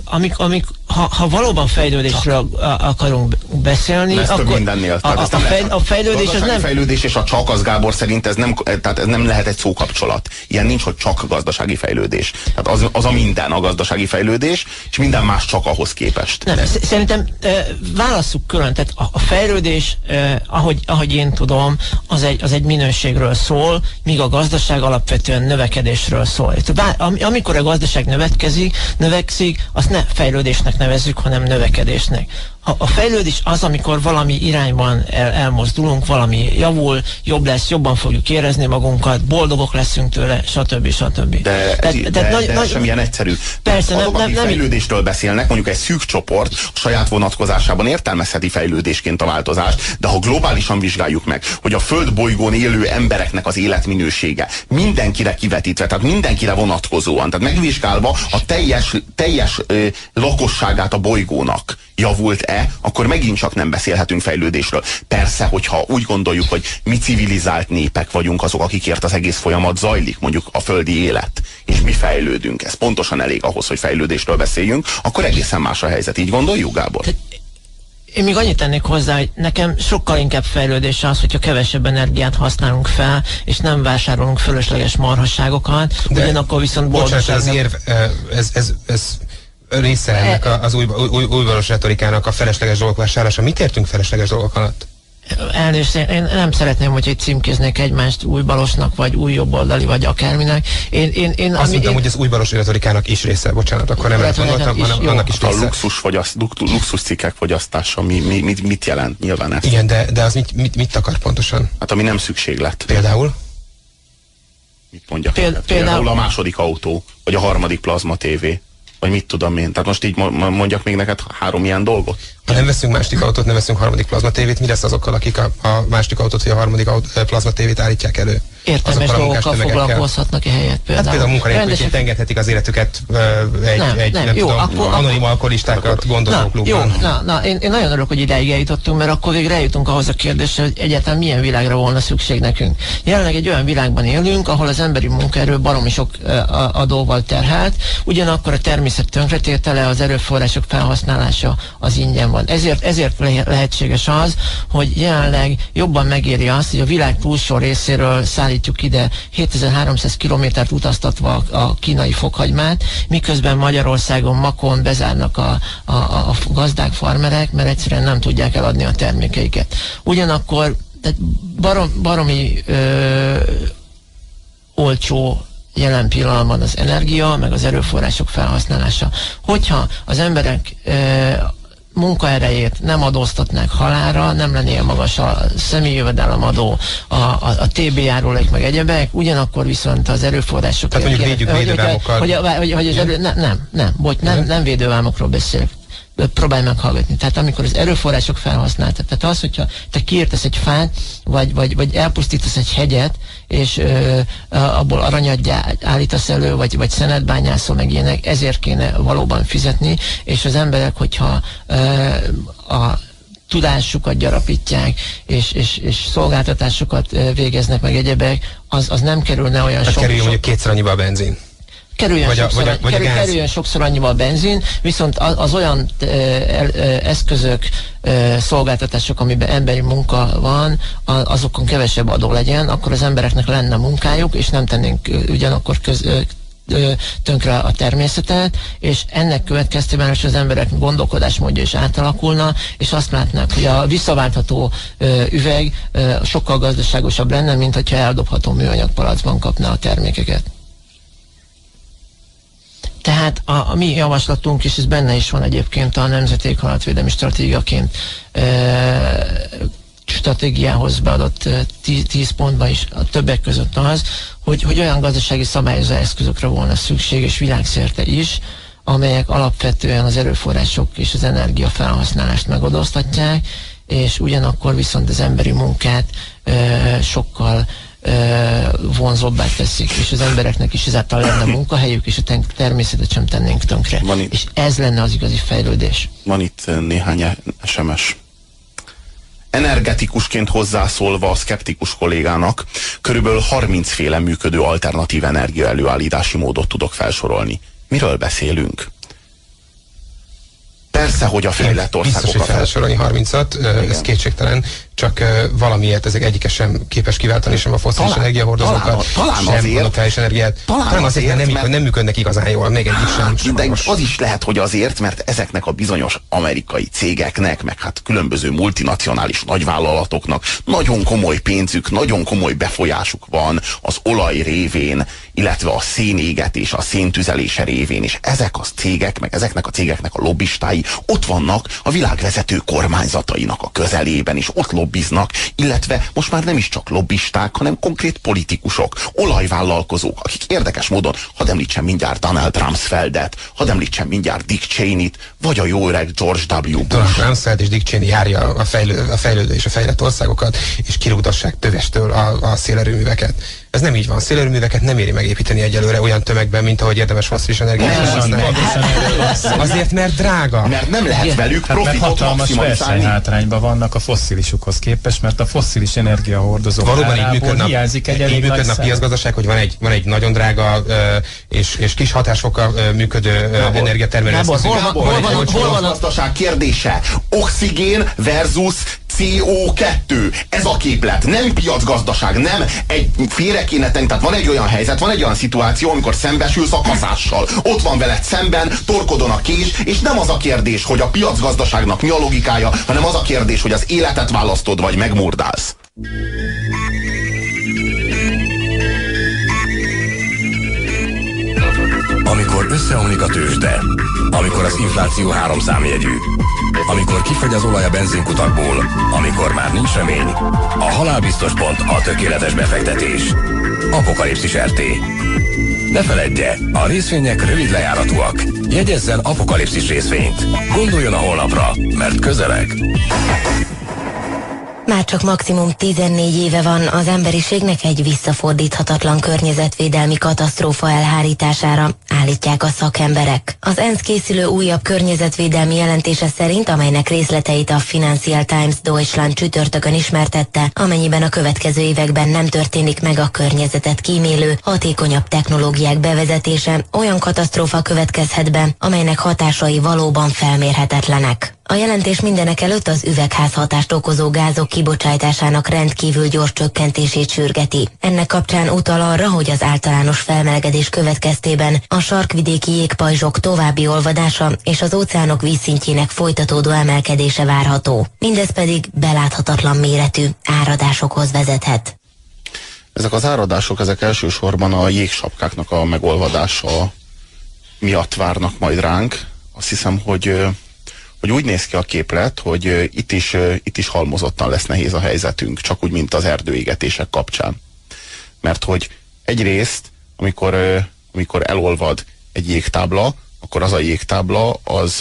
ha valóban fejlődésről akarunk beszélni, ez akkor mindennél. A fejlődés az nem... fejlődés és a csak, az Gábor szerint ez nem lehet egy szókapcsolat. Ilyen nincs, hogy csak gazdasági fejlődés. Tehát az a minden a gazdasági fejlődés, és minden más csak ahhoz képest. Nem, szerintem válasszuk külön. Tehát a fejlődés, ahogy én tudom, az egy minőségről szól, míg a gazdaság alapvetően növekedésről szól. Amikor a gazdaság növekszik, azt ne fejlődésnek nevezzük, hanem növekedésnek. A fejlődés az, amikor valami irányban elmozdulunk, valami javul, jobb lesz, jobban fogjuk érezni magunkat, boldogok leszünk tőle, stb. De ez sem ilyen egyszerű. Persze, azok, akik fejlődésről beszélnek, mondjuk egy szűk csoport a saját vonatkozásában értelmezheti fejlődésként a változást, de ha globálisan vizsgáljuk meg, hogy a földbolygón élő embereknek az életminősége mindenkire kivetítve, tehát mindenkire vonatkozóan, tehát megvizsgálva a teljes lakosságát a bolygónak javult-e, akkor megint csak nem beszélhetünk fejlődésről. Persze, hogyha úgy gondoljuk, hogy mi civilizált népek vagyunk azok, akikért az egész folyamat zajlik, mondjuk a földi élet, és mi fejlődünk, ez pontosan elég ahhoz, hogy fejlődésről beszéljünk, akkor egészen más a helyzet. Így gondoljuk, Gábor? Én még annyit tennék hozzá, hogy nekem sokkal inkább fejlődés az, hogyha kevesebb energiát használunk fel, és nem vásárolunk fölösleges marhasságokat, ugyanakkor viszont boldogság. Az érv, ez része ennek az újbalos retorikának a felesleges dolgok vásárlása. Mit értünk felesleges dolgok alatt? Elnézést, én nem szeretném, hogy itt címkéznék egymást újbalosnak, vagy új jobboldali, vagy akárminek. Azt mondtam, hogy az újbalos retorikának is része, bocsánat, akkor nem ezt gondoltam, hanem annak is része. A luxus cikkek fogyasztása mit jelent nyilván ezt? Igen, de az mit akar pontosan? Hát ami nem szükséglet. Például? Mit mondjak? Például a második autó, vagy a harmadik plazma tévé. Vagy mit tudom én. Tehát most így mondjak még neked 3 ilyen dolgot. Ha nem veszünk második autót, nem veszünk harmadik plazma tévét, mi lesz azokkal, akik a második autót vagy a harmadik plazma tévét állítják elő? Értelmes dolgokkal foglalkozhatnak helyet például. Hát például munkanélküliként engedhetik az életüket nem tudom, anonim alkoholistákat gondozó klubban. Én nagyon örülök, hogy ideig eljutottunk, mert akkor végre eljutunk ahhoz a kérdésre, hogy egyáltalán milyen világra volna szükség nekünk. Jelenleg egy olyan világban élünk, ahol az emberi munkaerő baromi sok adóval terhelt, ugyanakkor a természet tönkretétele, az erőforrások felhasználása az ingyen van. Ezért lehetséges az, hogy jelenleg jobban megéri azt, hogy a világ túlsó részéről szállítjuk ide 7300 kilométert utaztatva a kínai fokhagymát, miközben Magyarországon makon bezárnak a gazdák, farmerek, mert egyszerűen nem tudják eladni a termékeiket. Ugyanakkor baromi olcsó jelen pillanatban az energia, meg az erőforrások felhasználása. Hogyha az emberek munkaerejét nem adóztatnák halálra, nem lenne ilyen magas a személyjövedelemadó, a TB járulék meg egyebek, ugyanakkor viszont az erőforrások... Tehát mondjuk védjük védővámokkal. Nem védővámokról beszélek. Próbálj meghallgatni. Tehát amikor az erőforrások felhasználtak, tehát az, hogyha te kiírtasz egy fát, vagy elpusztítasz egy hegyet, és abból aranyat állítasz elő, vagy szenet bányászol, meg ilyenek, ezért kéne valóban fizetni, és az emberek, hogyha a tudásukat gyarapítják, és szolgáltatásokat végeznek, meg egyebek, az nem kerülne olyan sok... Kerüljön mondjuk 2-szer annyiba a benzin. Kerüljön sokszor annyiba a benzin, viszont az olyan eszközök, szolgáltatások, amiben emberi munka van, azokon kevesebb adó legyen, akkor az embereknek lenne munkájuk, és nem tennénk ugyanakkor tönkre a természetet, és ennek következtében is az emberek gondolkodásmódja is átalakulna, és azt látnak, hogy a visszaváltható üveg sokkal gazdaságosabb lenne, mint hogyha eldobható műanyag palacban kapná a termékeket. Tehát a mi javaslatunk, és ez benne is van egyébként a Nemzeti Éghajlatvédelmi Stratégiaként stratégiához beadott 10 pontban is a többek között az, hogy olyan gazdasági szabályozó eszközökre volna szükség, és világszerte is, amelyek alapvetően az erőforrások és az energia felhasználást megadóztatják, és ugyanakkor viszont az emberi munkát sokkal vonzóbbá teszik, és az embereknek is ezáltal lenne munkahelyük, és a természetet sem tennénk tönkre. És ez lenne az igazi fejlődés. Van itt néhány SMS. Energetikusként hozzászólva a szkeptikus kollégának, körülbelül 30 féle működő alternatív energia előállítási módot tudok felsorolni. Miről beszélünk? Persze, hogy a fejlett országok... Biztos, hogy felsorolni 30-at, ez kétségtelen, csak valamiért ezek egyike sem képes kiváltani sem a fosszilis energiahordozókat, talán sem azért, a nukleáris energiát. Talán azért, mert nem működnek igazán jól, még egyik sem. De az is lehet, hogy azért, mert ezeknek a bizonyos amerikai cégeknek, meg hát különböző multinacionális nagyvállalatoknak nagyon komoly pénzük, nagyon komoly befolyásuk van az olaj révén, illetve a szénégetés, a széntüzelése révén, és ezek a cégek, meg ezeknek a cégeknek a lobbistái ott vannak a világvezető kormányzatainak a közelében, és ott lobbiznak, illetve most már nem is csak lobbisták, hanem konkrét politikusok, olajvállalkozók, akik érdekes módon, hadd említsem mindjárt Donald Rumsfeldet, hadd említsem mindjárt Dick Cheneyt, vagy a jó öreg George W. Bush. Donald Rumsfeld és Dick Cheney járja a fejlődő és a fejlett országokat, és kirúgdassák tövestől a szélerőműveket. Ez nem így van. Szélerőműveket nem éri megépíteni egyelőre olyan tömegben, mint ahogy érdemes fosszilis energiát használni. Azért, mert drága. Mert nem lehet velük profitot hatalmas maximalizálni. versenyhátrányban vannak a fosszilisukhoz képest, mert a fosszilis energiahordozók valóban így működnek, hiányzik egy elég nagy a piacgazdaság, hogy van egy nagyon drága és kis hatásfokkal működő energiatermelő. Hol van a gazdaság kérdése? Oxigén versus CO2. Ez a képlet. Nem piacgazdaság, nem egy félre kéne tenni. Tehát van egy olyan helyzet, van egy olyan szituáció, amikor szembesülsz a kaszással. Ott van veled szemben, torkodon a kés, és nem az a kérdés, hogy a piacgazdaságnak mi a logikája, hanem az a kérdés, hogy az életet választod, vagy megmurdálsz. Amikor összeomlik a tőzsde, amikor az infláció 3 számjegyű, amikor kifogy az olaj a benzinkutakból, amikor már nincs remény, a halálbiztos pont a tökéletes befektetés. Apokalipszis RT. Ne feledje, a részvények rövid lejáratúak. Jegyezzen Apokalipszis részvényt. Gondoljon a holnapra, mert közeleg. Már csak maximum 14 éve van az emberiségnek egy visszafordíthatatlan környezetvédelmi katasztrófa elhárítására, állítják a szakemberek. Az ENSZ készülő újabb környezetvédelmi jelentése szerint, amelynek részleteit a Financial Times Deutschland csütörtökön ismertette, amennyiben a következő években nem történik meg a környezetet kímélő, hatékonyabb technológiák bevezetése, olyan katasztrófa következhet be, amelynek hatásai valóban felmérhetetlenek. A jelentés mindenekelőtt az üvegházhatást okozó gázok kibocsátásának rendkívül gyors csökkentését sürgeti. Ennek kapcsán utal arra, hogy az általános felmelegedés következtében a sarkvidéki jégpajzsok további olvadása és az óceánok vízszintjének folytatódó emelkedése várható. Mindez pedig beláthatatlan méretű áradásokhoz vezethet. Ezek az áradások, ezek elsősorban a jégsapkáknak a megolvadása miatt várnak majd ránk. Azt hiszem, hogy úgy néz ki a képlet, hogy itt is halmozottan lesz nehéz a helyzetünk, csak úgy, mint az erdőégetések kapcsán. Mert hogy egyrészt, amikor elolvad egy jégtábla, akkor az a jégtábla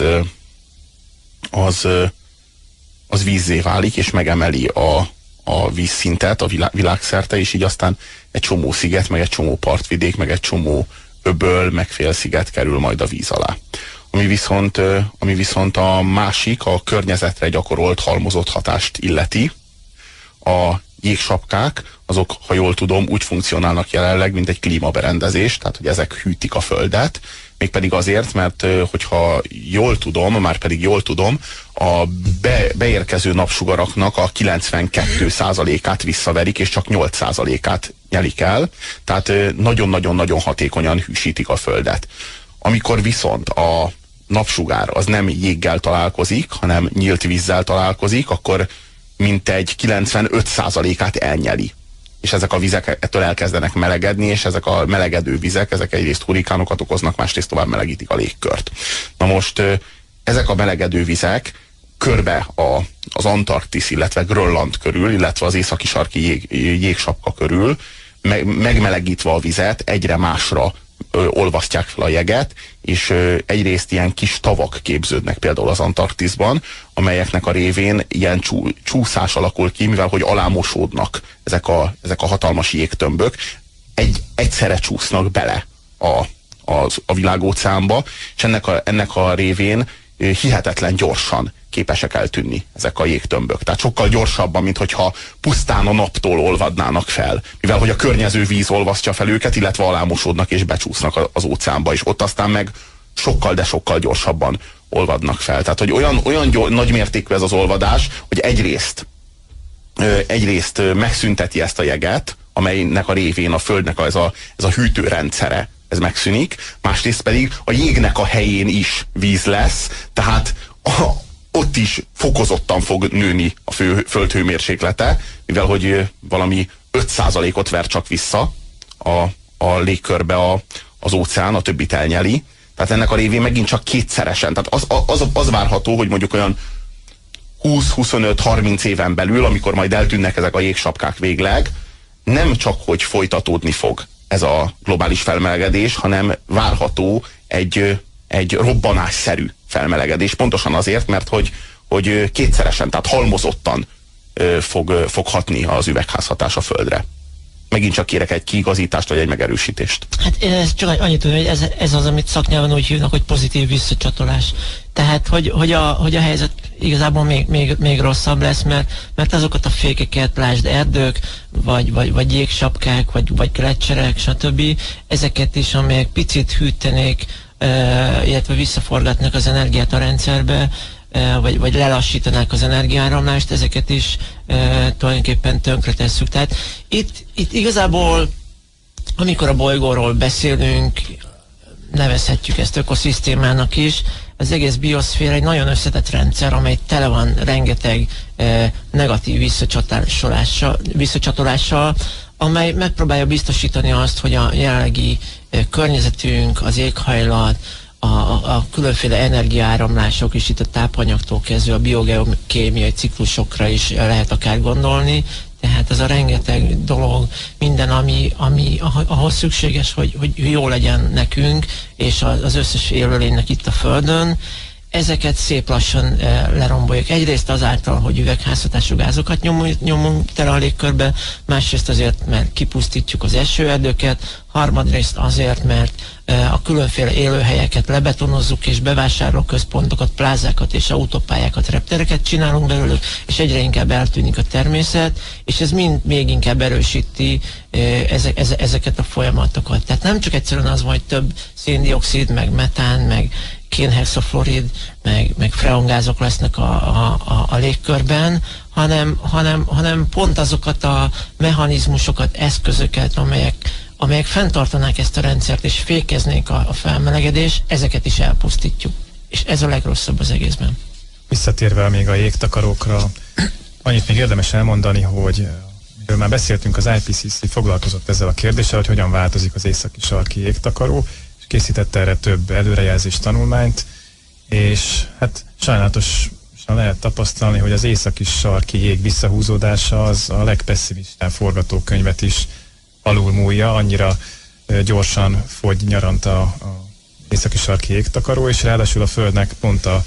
az vízzé válik, és megemeli a vízszintet a világszerte, és így aztán egy csomó sziget, meg egy csomó partvidék, meg egy csomó öböl, meg félsziget kerül majd a víz alá. Ami viszont a másik, a környezetre gyakorolt halmozott hatást illeti. A jégsapkák, azok, ha jól tudom, úgy funkcionálnak jelenleg, mint egy klímaberendezés, tehát hogy ezek hűtik a földet, Mégpedig azért, mert hogyha jól tudom, a beérkező napsugaraknak a 92%-át visszaverik, és csak 8%-át nyelik el. Tehát nagyon-nagyon-nagyon hatékonyan hűsítik a Földet. Amikor viszont a napsugár az nem jéggel találkozik, hanem nyílt vízzel találkozik, akkor mintegy 95%-át elnyeli. És ezek a vizek ettől elkezdenek melegedni, és ezek a melegedő vizek, ezek egyrészt hurikánokat okoznak, másrészt tovább melegítik a légkört. Na most ezek a melegedő vizek körbe az Antarktisz, illetve Grönland körül, illetve az északi sarki jégsapka körül, megmelegítve a vizet, egyre másra olvasztják fel a jeget, és egyrészt ilyen kis tavak képződnek például az Antarktiszban, amelyeknek a révén ilyen csúszás alakul ki, mivel hogy alámosódnak ezek a hatalmas jégtömbök, egyszerre csúsznak bele a világóceánba, és ennek a révén hihetetlen gyorsan képesek eltűnni ezek a jégtömbök. Tehát sokkal gyorsabban, mint hogyha pusztán a naptól olvadnának fel. Mivel hogy a környező víz olvasztja fel őket, illetve alámosódnak és becsúsznak az óceánba, és ott aztán meg sokkal, de sokkal gyorsabban olvadnak fel. Tehát, hogy olyan nagy mértékű ez az olvadás, hogy egyrészt megszünteti ezt a jeget, amelynek a révén a Földnek ez a hűtőrendszere, ez megszűnik, másrészt pedig a jégnek a helyén is víz lesz, tehát ott is fokozottan fog nőni a Föld hőmérséklete, mivel hogy valami 5%-ot ver csak vissza a légkörbe az óceán, a többit elnyeli. Tehát ennek a révén megint csak kétszeresen. Tehát az várható, hogy mondjuk olyan 20-25-30 éven belül, amikor majd eltűnnek ezek a jégsapkák végleg, nem csak hogy folytatódni fog ez a globális felmelegedés, hanem várható egy robbanásszerű felmelegedés. Pontosan azért, mert hogy kétszeresen, tehát halmozottan fog hatni az üvegházhatás a Földre. Megint csak kérek egy kiigazítást, vagy egy megerősítést. Hát ez csak annyit tudom, hogy ez az, amit szaknyelven úgy hívnak, hogy pozitív visszacsatolás. Tehát, hogy a helyzet igazából még rosszabb lesz, mert azokat a fékeket, lásd erdők, vagy jégsapkák, vagy gletszerek, stb. Ezeket is, amelyek picit hűtenék, illetve visszaforgatnak az energiát a rendszerbe, vagy lelassítanák az energiáramlást, ezeket is tulajdonképpen tönkretesszük. Tehát itt igazából, amikor a bolygóról beszélünk, nevezhetjük ezt ökoszisztémának is, az egész bioszféra egy nagyon összetett rendszer, amely tele van rengeteg negatív visszacsatolással, amely megpróbálja biztosítani azt, hogy a jelenlegi környezetünk, az éghajlat, a különféle energiaáramlások is, itt a tápanyagtól kezdve a biogeokémiai ciklusokra is lehet akár gondolni, tehát ez a rengeteg dolog, minden, ami ahhoz szükséges, hogy jó legyen nekünk, és az összes élőlénynek itt a Földön, ezeket szép lassan leromboljuk. Egyrészt azáltal, hogy üvegházhatású gázokat nyomunk tele a légkörbe, másrészt azért, mert kipusztítjuk az esőerdőket, harmadrészt azért, mert a különféle élőhelyeket lebetonozzuk, és bevásárlóközpontokat, plázákat és autópályákat, reptereket csinálunk belőlük, és egyre inkább eltűnik a természet, és ez mind még inkább erősíti ezeket a folyamatokat. Tehát nem csak egyszerűen az van, hogy több széndioxid, meg metán, meg kénhexafluorid, meg freongázok lesznek a légkörben, hanem pont azokat a mechanizmusokat, eszközöket, amelyek fenntartanák ezt a rendszert és fékeznék a felmelegedés, ezeket is elpusztítjuk. És ez a legrosszabb az egészben. Visszatérve még a jégtakarókra, annyit még érdemes elmondani, hogy már beszéltünk, az IPCC foglalkozott ezzel a kérdéssel, hogy hogyan változik az északi sarki jégtakaró, és készítette erre több előrejelzés tanulmányt, és hát sajnálatosan lehet tapasztalni, hogy az északi sarki jég visszahúzódása az a legpesszimistább forgatókönyvet is alulmúlja, annyira gyorsan fogy nyarant a északi sarki jégtakaró, és ráadásul a Földnek pont a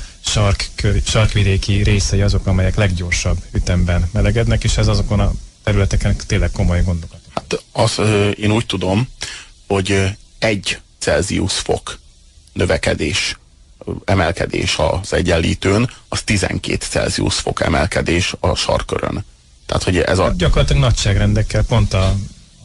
sarkvidéki részei azok, amelyek leggyorsabb ütemben melegednek, és ez azokon a területeken tényleg komoly gondokat. Hát én úgy tudom, hogy 1 Celsius fok növekedés, emelkedés az Egyenlítőn, az 12 Celsius fok emelkedés a sarkkörön. Tehát, hogy ez gyakorlatilag nagyságrendekkel pont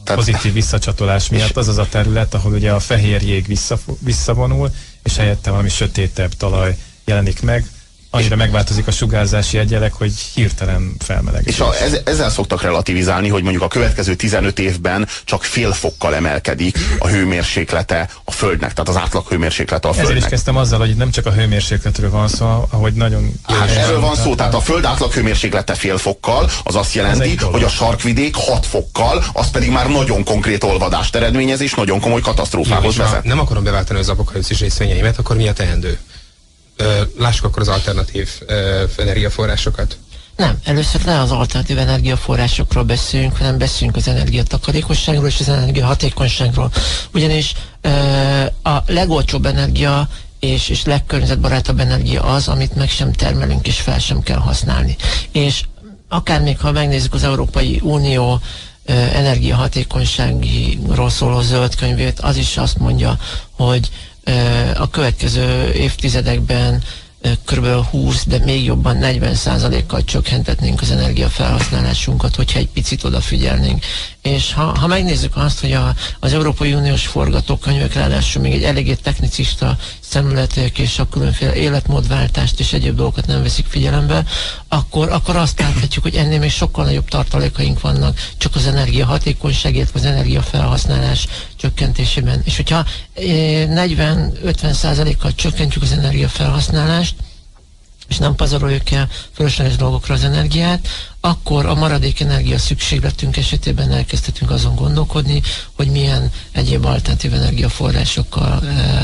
pozitív visszacsatolás miatt az a terület, ahol ugye a fehér jég visszavonul, és helyette valami sötétebb talaj jelenik meg. Annyira megváltozik a sugárzási egyenleg, hogy hirtelen felmelegedés. És ezzel szoktak relativizálni, hogy mondjuk a következő 15 évben csak fél fokkal emelkedik a hőmérséklete a Földnek, tehát az átlag hőmérséklete a Földnek. Ezért is kezdtem azzal, hogy nem csak a hőmérsékletről van szó, ahogy nagyon... Erről van szó, tehát a Föld átlag hőmérséklete fél fokkal, az azt jelenti, hogy a sarkvidék 6 fokkal, az pedig már nagyon konkrét olvadást eredményez, és nagyon komoly katasztrófához vezet. Nem akarom beváltani az apokalipszis részvényeimet, akkor mi a teendő? Lássuk akkor az alternatív energiaforrásokat. Nem, először ne az alternatív energiaforrásokról beszéljünk, hanem beszéljünk az energiatakarékosságról és az energiahatékonyságról. Ugyanis a legolcsóbb energia és legkörnyezetbarátabb energia az, amit meg sem termelünk és fel sem kell használni. És akár még ha megnézzük az Európai Unió energiahatékonyságról szóló zöld könyvét, az is azt mondja, hogy a következő évtizedekben kb. 20, de még jobban 40%-kal csökkenthetnénk az energiafelhasználásunkat, hogyha egy picit odafigyelnénk. És ha megnézzük azt, hogy az Európai Uniós forgatókönyvek ráadásul még egy eléggé technicista szemléletek és a különféle életmódváltást és egyéb dolgokat nem veszik figyelembe, akkor azt láthatjuk, hogy ennél még sokkal nagyobb tartalékaink vannak csak az energiahatékonyságért, az energiafelhasználás csökkentésében. És hogyha 40-50%-kal csökkentjük az energiafelhasználást, és nem pazaroljuk el fölösleges dolgokra az energiát, akkor a maradék energia szükségletünk esetében elkezdhetünk azon gondolkodni, hogy milyen egyéb alternatív energiaforrásokkal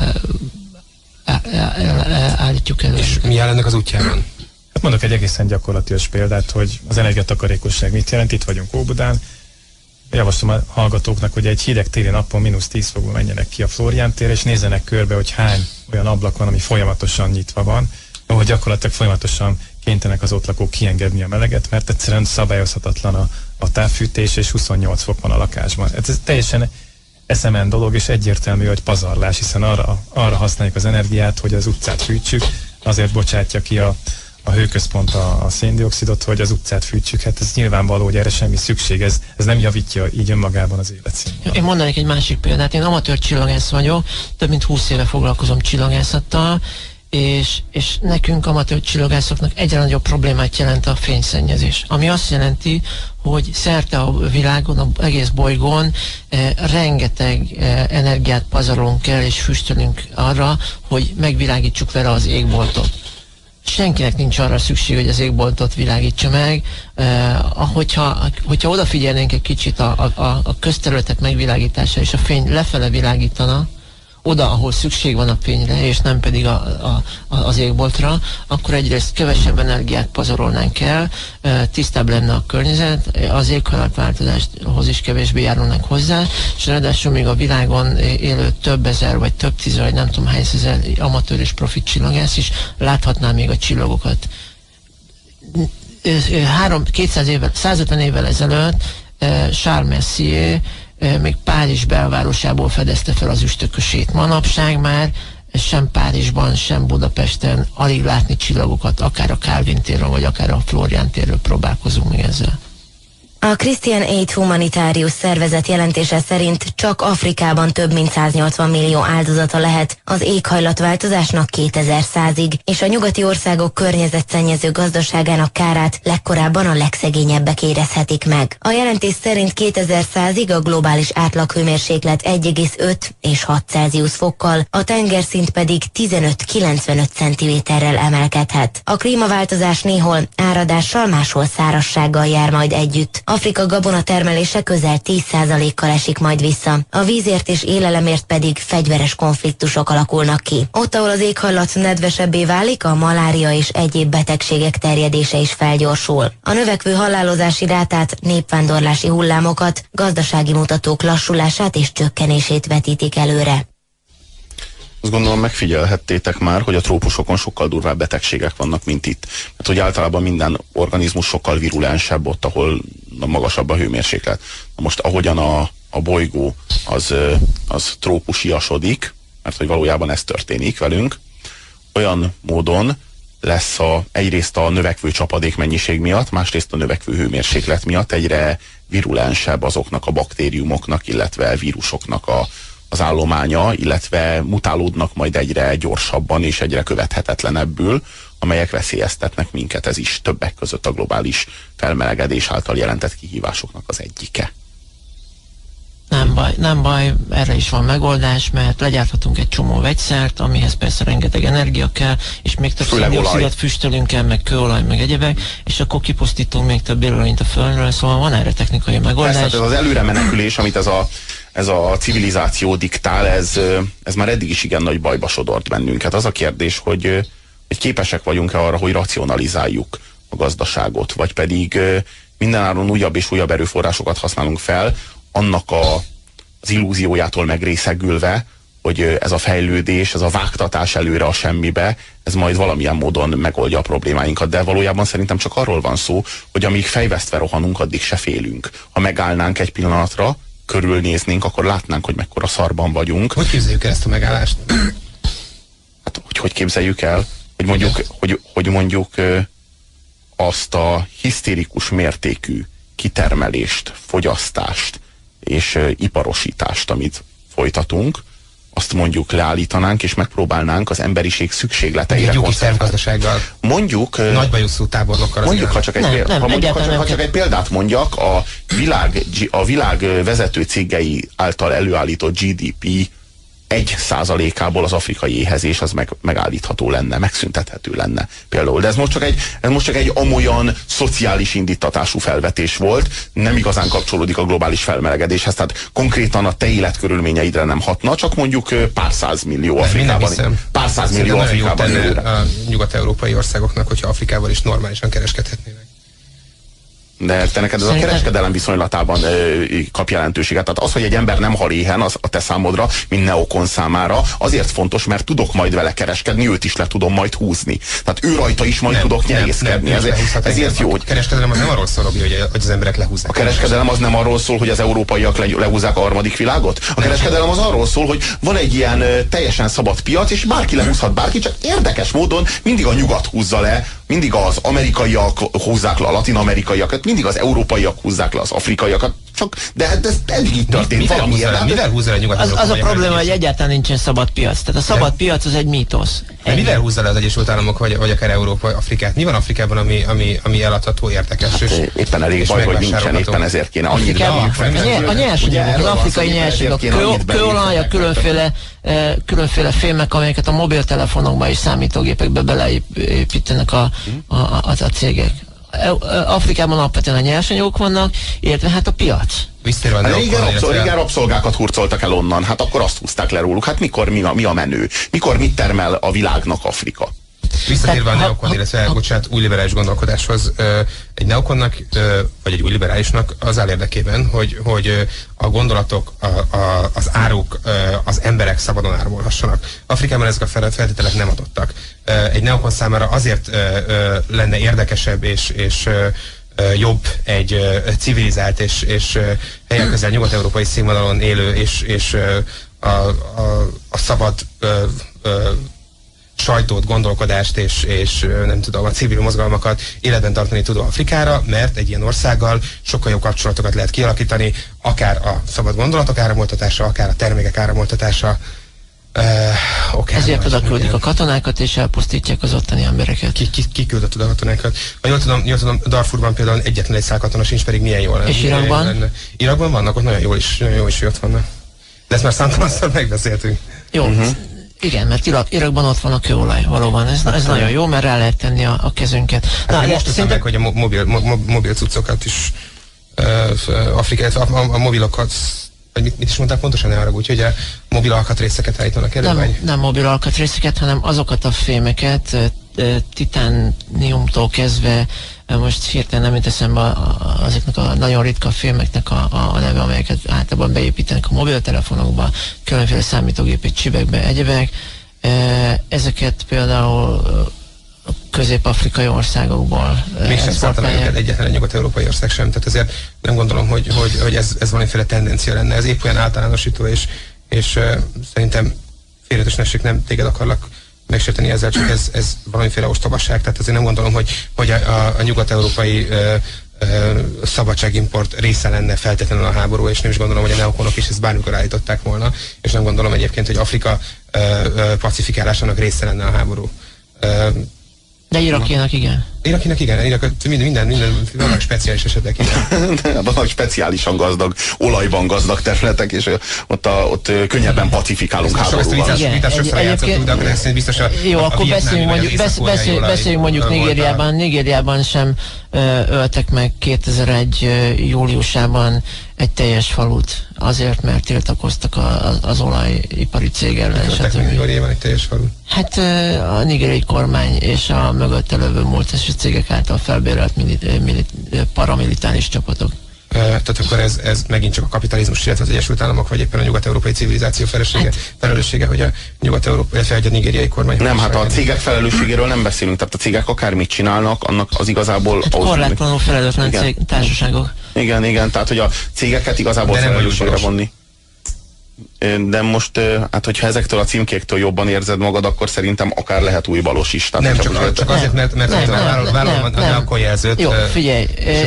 állítjuk elő. És mi áll ennek az útjában? Hát mondok egy egészen gyakorlatilag példát, hogy az energiatakarékosság mit jelent. Itt vagyunk Óbudán. Javaslom a hallgatóknak, hogy egy hideg téli napon -10 fokban menjenek ki a Flórián térre, és nézzenek körbe, hogy hány olyan ablak van, ami folyamatosan nyitva van, ahol gyakorlatilag folyamatosan kénytelenek az ott lakók kiengedni a meleget, mert egyszerűen szabályozhatatlan a távfűtés, és 28 fok van a lakásban. Ez teljesen eszemen dolog, és egyértelmű, hogy pazarlás, hiszen arra használjuk az energiát, hogy az utcát fűtsük, azért bocsátja ki a hőközpont a széndioxidot, hogy az utcát fűtsük. Hát ez nyilvánvaló, hogy erre semmi szükség, ez nem javítja így önmagában az életszínvonalat. Én mondanék egy másik példát. Én amatőr csillagász vagyok, több mint 20 éve foglalkozom csillagászattal, és nekünk amatőr csillagászoknak egyre nagyobb problémát jelent a fényszennyezés. Ami azt jelenti, hogy szerte a világon, az egész bolygón rengeteg energiát pazarolunk el és füstölünk arra, hogy megvilágítsuk vele az égboltot. Senkinek nincs arra szükség, hogy az égboltot világítsa meg. Hogyha odafigyelnénk egy kicsit a közterületek megvilágítása, és a fény lefele világítana, oda, ahol szükség van a fényre, és nem pedig az égboltra, akkor egyrészt kevesebb energiát pazarolnánk el, tisztább lenne a környezet, az éghajlatváltozáshoz is kevésbé járulnánk hozzá, és ráadásul még a világon élő több ezer, vagy több tíz, vagy nem tudom hány ezer amatőr és profi csillagász is láthatná még a csillagokat. 150 évvel ezelőtt Charles Messier még Párizs belvárosából fedezte fel az üstökösét. Manapság már sem Párizsban, sem Budapesten alig látni csillagokat, akár a Kálvin térről, vagy akár a Flórián térről próbálkozunk még ezzel. A Christian Aid humanitárius szervezet jelentése szerint csak Afrikában több mint 180 millió áldozata lehet az éghajlatváltozásnak 2100-ig, és a nyugati országok környezetszennyező gazdaságának kárát legkorábban a legszegényebbek érezhetik meg. A jelentés szerint 2100-ig a globális átlaghőmérséklet 1,5 és 6 Celsius fokkal, a tengerszint pedig 15-95 centiméterrel emelkedhet. A klímaváltozás néhol áradással, máshol szárazsággal jár majd együtt. Afrika gabona termelése közel 10%-kal esik majd vissza. A vízért és élelemért pedig fegyveres konfliktusok alakulnak ki. Ott, ahol az éghajlat nedvesebbé válik, a malária és egyéb betegségek terjedése is felgyorsul. A növekvő halálozási rátát, népvándorlási hullámokat, gazdasági mutatók lassulását és csökkenését vetítik előre. Azt gondolom, megfigyelhettétek már, hogy a trópusokon sokkal durvább betegségek vannak, mint itt. Mert hogy általában minden organizmus sokkal virulensebb ott, ahol magasabb a hőmérséklet. Most ahogyan a bolygó az trópusiasodik, mert hogy valójában ez történik velünk, olyan módon lesz egyrészt a növekvő csapadékmennyiség miatt, másrészt a növekvő hőmérséklet miatt egyre legvirulensebb azoknak a baktériumoknak, illetve vírusoknak az állománya, illetve mutálódnak majd egyre gyorsabban és egyre követhetetlenebbül, amelyek veszélyeztetnek minket. Ez is többek között a globális felmelegedés által jelentett kihívásoknak az egyike. Nem baj, erre is van megoldás, mert legyárthatunk egy csomó vegyszert, amihez persze rengeteg energia kell, és még több széndioxidot füstölünk el, meg kőolaj, meg egyebek, és akkor kipusztítunk még több élőlényt a Földről, szóval van erre technikai megoldás. Persze, ez az előre menekülés, amit ez a civilizáció diktál, ez már eddig is igen nagy bajba sodort bennünket. Az a kérdés, hogy képesek vagyunk-e arra, hogy racionalizáljuk a gazdaságot, vagy pedig mindenáron újabb és újabb erőforrásokat használunk fel, annak az illúziójától megrészegülve, hogy ez a fejlődés, ez a vágtatás előre a semmibe, ez majd valamilyen módon megoldja a problémáinkat, de valójában szerintem csak arról van szó, hogy amíg fejvesztve rohanunk, addig se félünk. Ha megállnánk egy pillanatra, körülnéznénk, akkor látnánk, hogy mekkora szarban vagyunk. Hogy képzeljük el ezt a megállást? Hát, hogy képzeljük el? Hogy mondjuk azt a hisztérikus mértékű kitermelést, fogyasztást és iparosítást, amit folytatunk, azt mondjuk leállítanánk, és megpróbálnánk az emberiség szükségleteire koncentrálni. Mondjuk... Nagybajuszú tábornokkal. Mondjuk, ha csak egy példát mondjak, a világ vezető cégei által előállított GDP 1%-ából az afrikai éhezés az megállítható lenne, megszüntethető lenne például. De ez most csak egy amolyan szociális indítatású felvetés volt, nem igazán kapcsolódik a globális felmelegedéshez, tehát konkrétan a te életkörülményeidre nem hatna, csak mondjuk pár százmillió Afrikában. Pár százmillió Afrikában. A nyugat-európai országoknak, hogyha Afrikával is normálisan kereskedhetnének. De te neked ez a kereskedelem viszonylatában kap jelentőséget. Tehát az, hogy egy ember nem hal éhen, az a te számodra, mint neokon számára, azért fontos, mert tudok majd vele kereskedni, őt is le tudom majd húzni. Tehát ő rajta is majd tudok nyerészkedni. Ezért jó, hogy... A kereskedelem az nem arról szól, hogy az emberek lehúzzák. A kereskedelem az nem arról szól, hogy az európaiak lehúzzák a harmadik világot. A kereskedelem az arról szól, hogy van egy ilyen teljesen szabad piac, és bárki lehúzhat bárki, csak érdekes módon mindig a nyugat húzza le, mindig az amerikaiak húzzák le a latin-amerikaiakat, mindig az európaiak húzzák le az afrikaiakat, de ez eddig így történt valamiért. Mivel húzza le a nyugat-európai? Az a probléma, hogy egyáltalán nincsen szabad piac. Tehát a szabad piac az egy mítosz. Mivel húzza le az Egyesült Államok, vagy akár Európa, Afrikát? Mi van Afrikában, ami eladható, érdekes? Hát éppen elég baj, hogy nincsen, éppen ezért kéne annyit a nyersanyagok, az afrikai nyersanyagok, kőolaj, a különféle fémek, amelyeket a mobiltelefonokba és számítógépekbe beleépítenek a cégek. Afrikában alapvetően a nyersanyagok vannak, illetve hát a piac. Régen rabszolgákat hurcoltak el onnan, hát akkor azt húzták le róluk. Hát mi a menő? Mikor mit termel a világnak Afrika? Visszatérve a neokon, illetve új liberális gondolkodáshoz, egy neokonnak, vagy egy új liberálisnak az áll érdekében, hogy a gondolatok, az áruk, az emberek szabadon áramolhassanak. Afrikában ezek a feltételek nem adottak. Egy neokon számára azért lenne érdekesebb és jobb egy civilizált és helyen közel nyugat-európai színvonalon élő és a szabad sajtót, gondolkodást és nem tudom, a civil mozgalmakat életben tartani tudó Afrikára, mert egy ilyen országgal sokkal jobb kapcsolatokat lehet kialakítani, akár a szabad gondolatok áramoltatása, akár a termékek áramoltatása. Ezért oda küldik a katonákat, és elpusztítják az ottani embereket. Ki küldött oda a katonákat? Jól tudom, Darfurban például egyetlen egy szálkatona sincs, pedig milyen jól lenne. És Irakban? Irakban vannak, ott nagyon jól is, hogy ott vannak. De ezt már számtalanszor megbeszéltünk. Jó. Igen, mert Irakban ott van a kőolaj, valóban. Ez nagyon jó, mert rá lehet tenni a kezünket. Hát most tudtam meg, hogy a mobil cuccokat is Afrikát, a mobilokat, vagy mit is mondták pontosan, ne haragudj, hogy a mobil alkatrészeket állítanak elő? Nem mobil alkatrészeket, hanem azokat a fémeket, titániumtól kezdve, most hirtelen nem jut eszembe azoknak a nagyon ritka filmeknek a neve, amelyeket általában beépítenek a mobiltelefonokba, különféle számítógépi csipekbe, egyebek. Ezeket például a közép-afrikai országból mégsem szálltanak őket egyetlen nyugat-európai ország sem, tehát ezért nem gondolom, hogy ez valamiféle tendencia lenne. Ez épp olyan általánosító, és szerintem félretesnesség, nem téged akarlak megsérteni ezzel, csak ez valamiféle ostobaság. Tehát azért nem gondolom, hogy a nyugat-európai szabadságimport része lenne feltétlenül a háború, és nem is gondolom, hogy a neokonok is ezt bármikor állították volna, és nem gondolom egyébként, hogy Afrika pacifikálásának része lenne a háború. De Irakinak igen. Irakinak igen, minden vannak speciális esetek, igen. Vannak speciálisan gazdag, olajban gazdag területek, és ott könnyebben pacifikálunk háborúval. Jó, akkor beszéljünk mondjuk Nigériában sem öltek meg 2001 júliusában egy teljes falut, azért, mert tiltakoztak az olajipari cég ellen. Nigériában egy teljes falut? Hát a nigériai kormány és a mögötte lövő múltes cégek által felbérelt paramilitáris csapatok. Tehát akkor ez megint csak a kapitalizmus, illetve az Egyesült Államok, vagy éppen a nyugat-európai civilizáció felelőssége, hogy a nyugat-európai, illetve a nigériai kormány. Nem, hát a cégek felelősségéről nem beszélünk, tehát a cégek akármit csinálnak, annak az igazából... Hát korlátlanul felelőtlen társaságok. Igen, tehát hogy a cégeket igazából felelősségre vonni. De most, hát hogyha ezektől a címkéktől jobban érzed magad, akkor szerintem akár lehet új balos is. Tehát nem, csak azért, mert vállalom a neokon jelzőt. Jó, figyelj,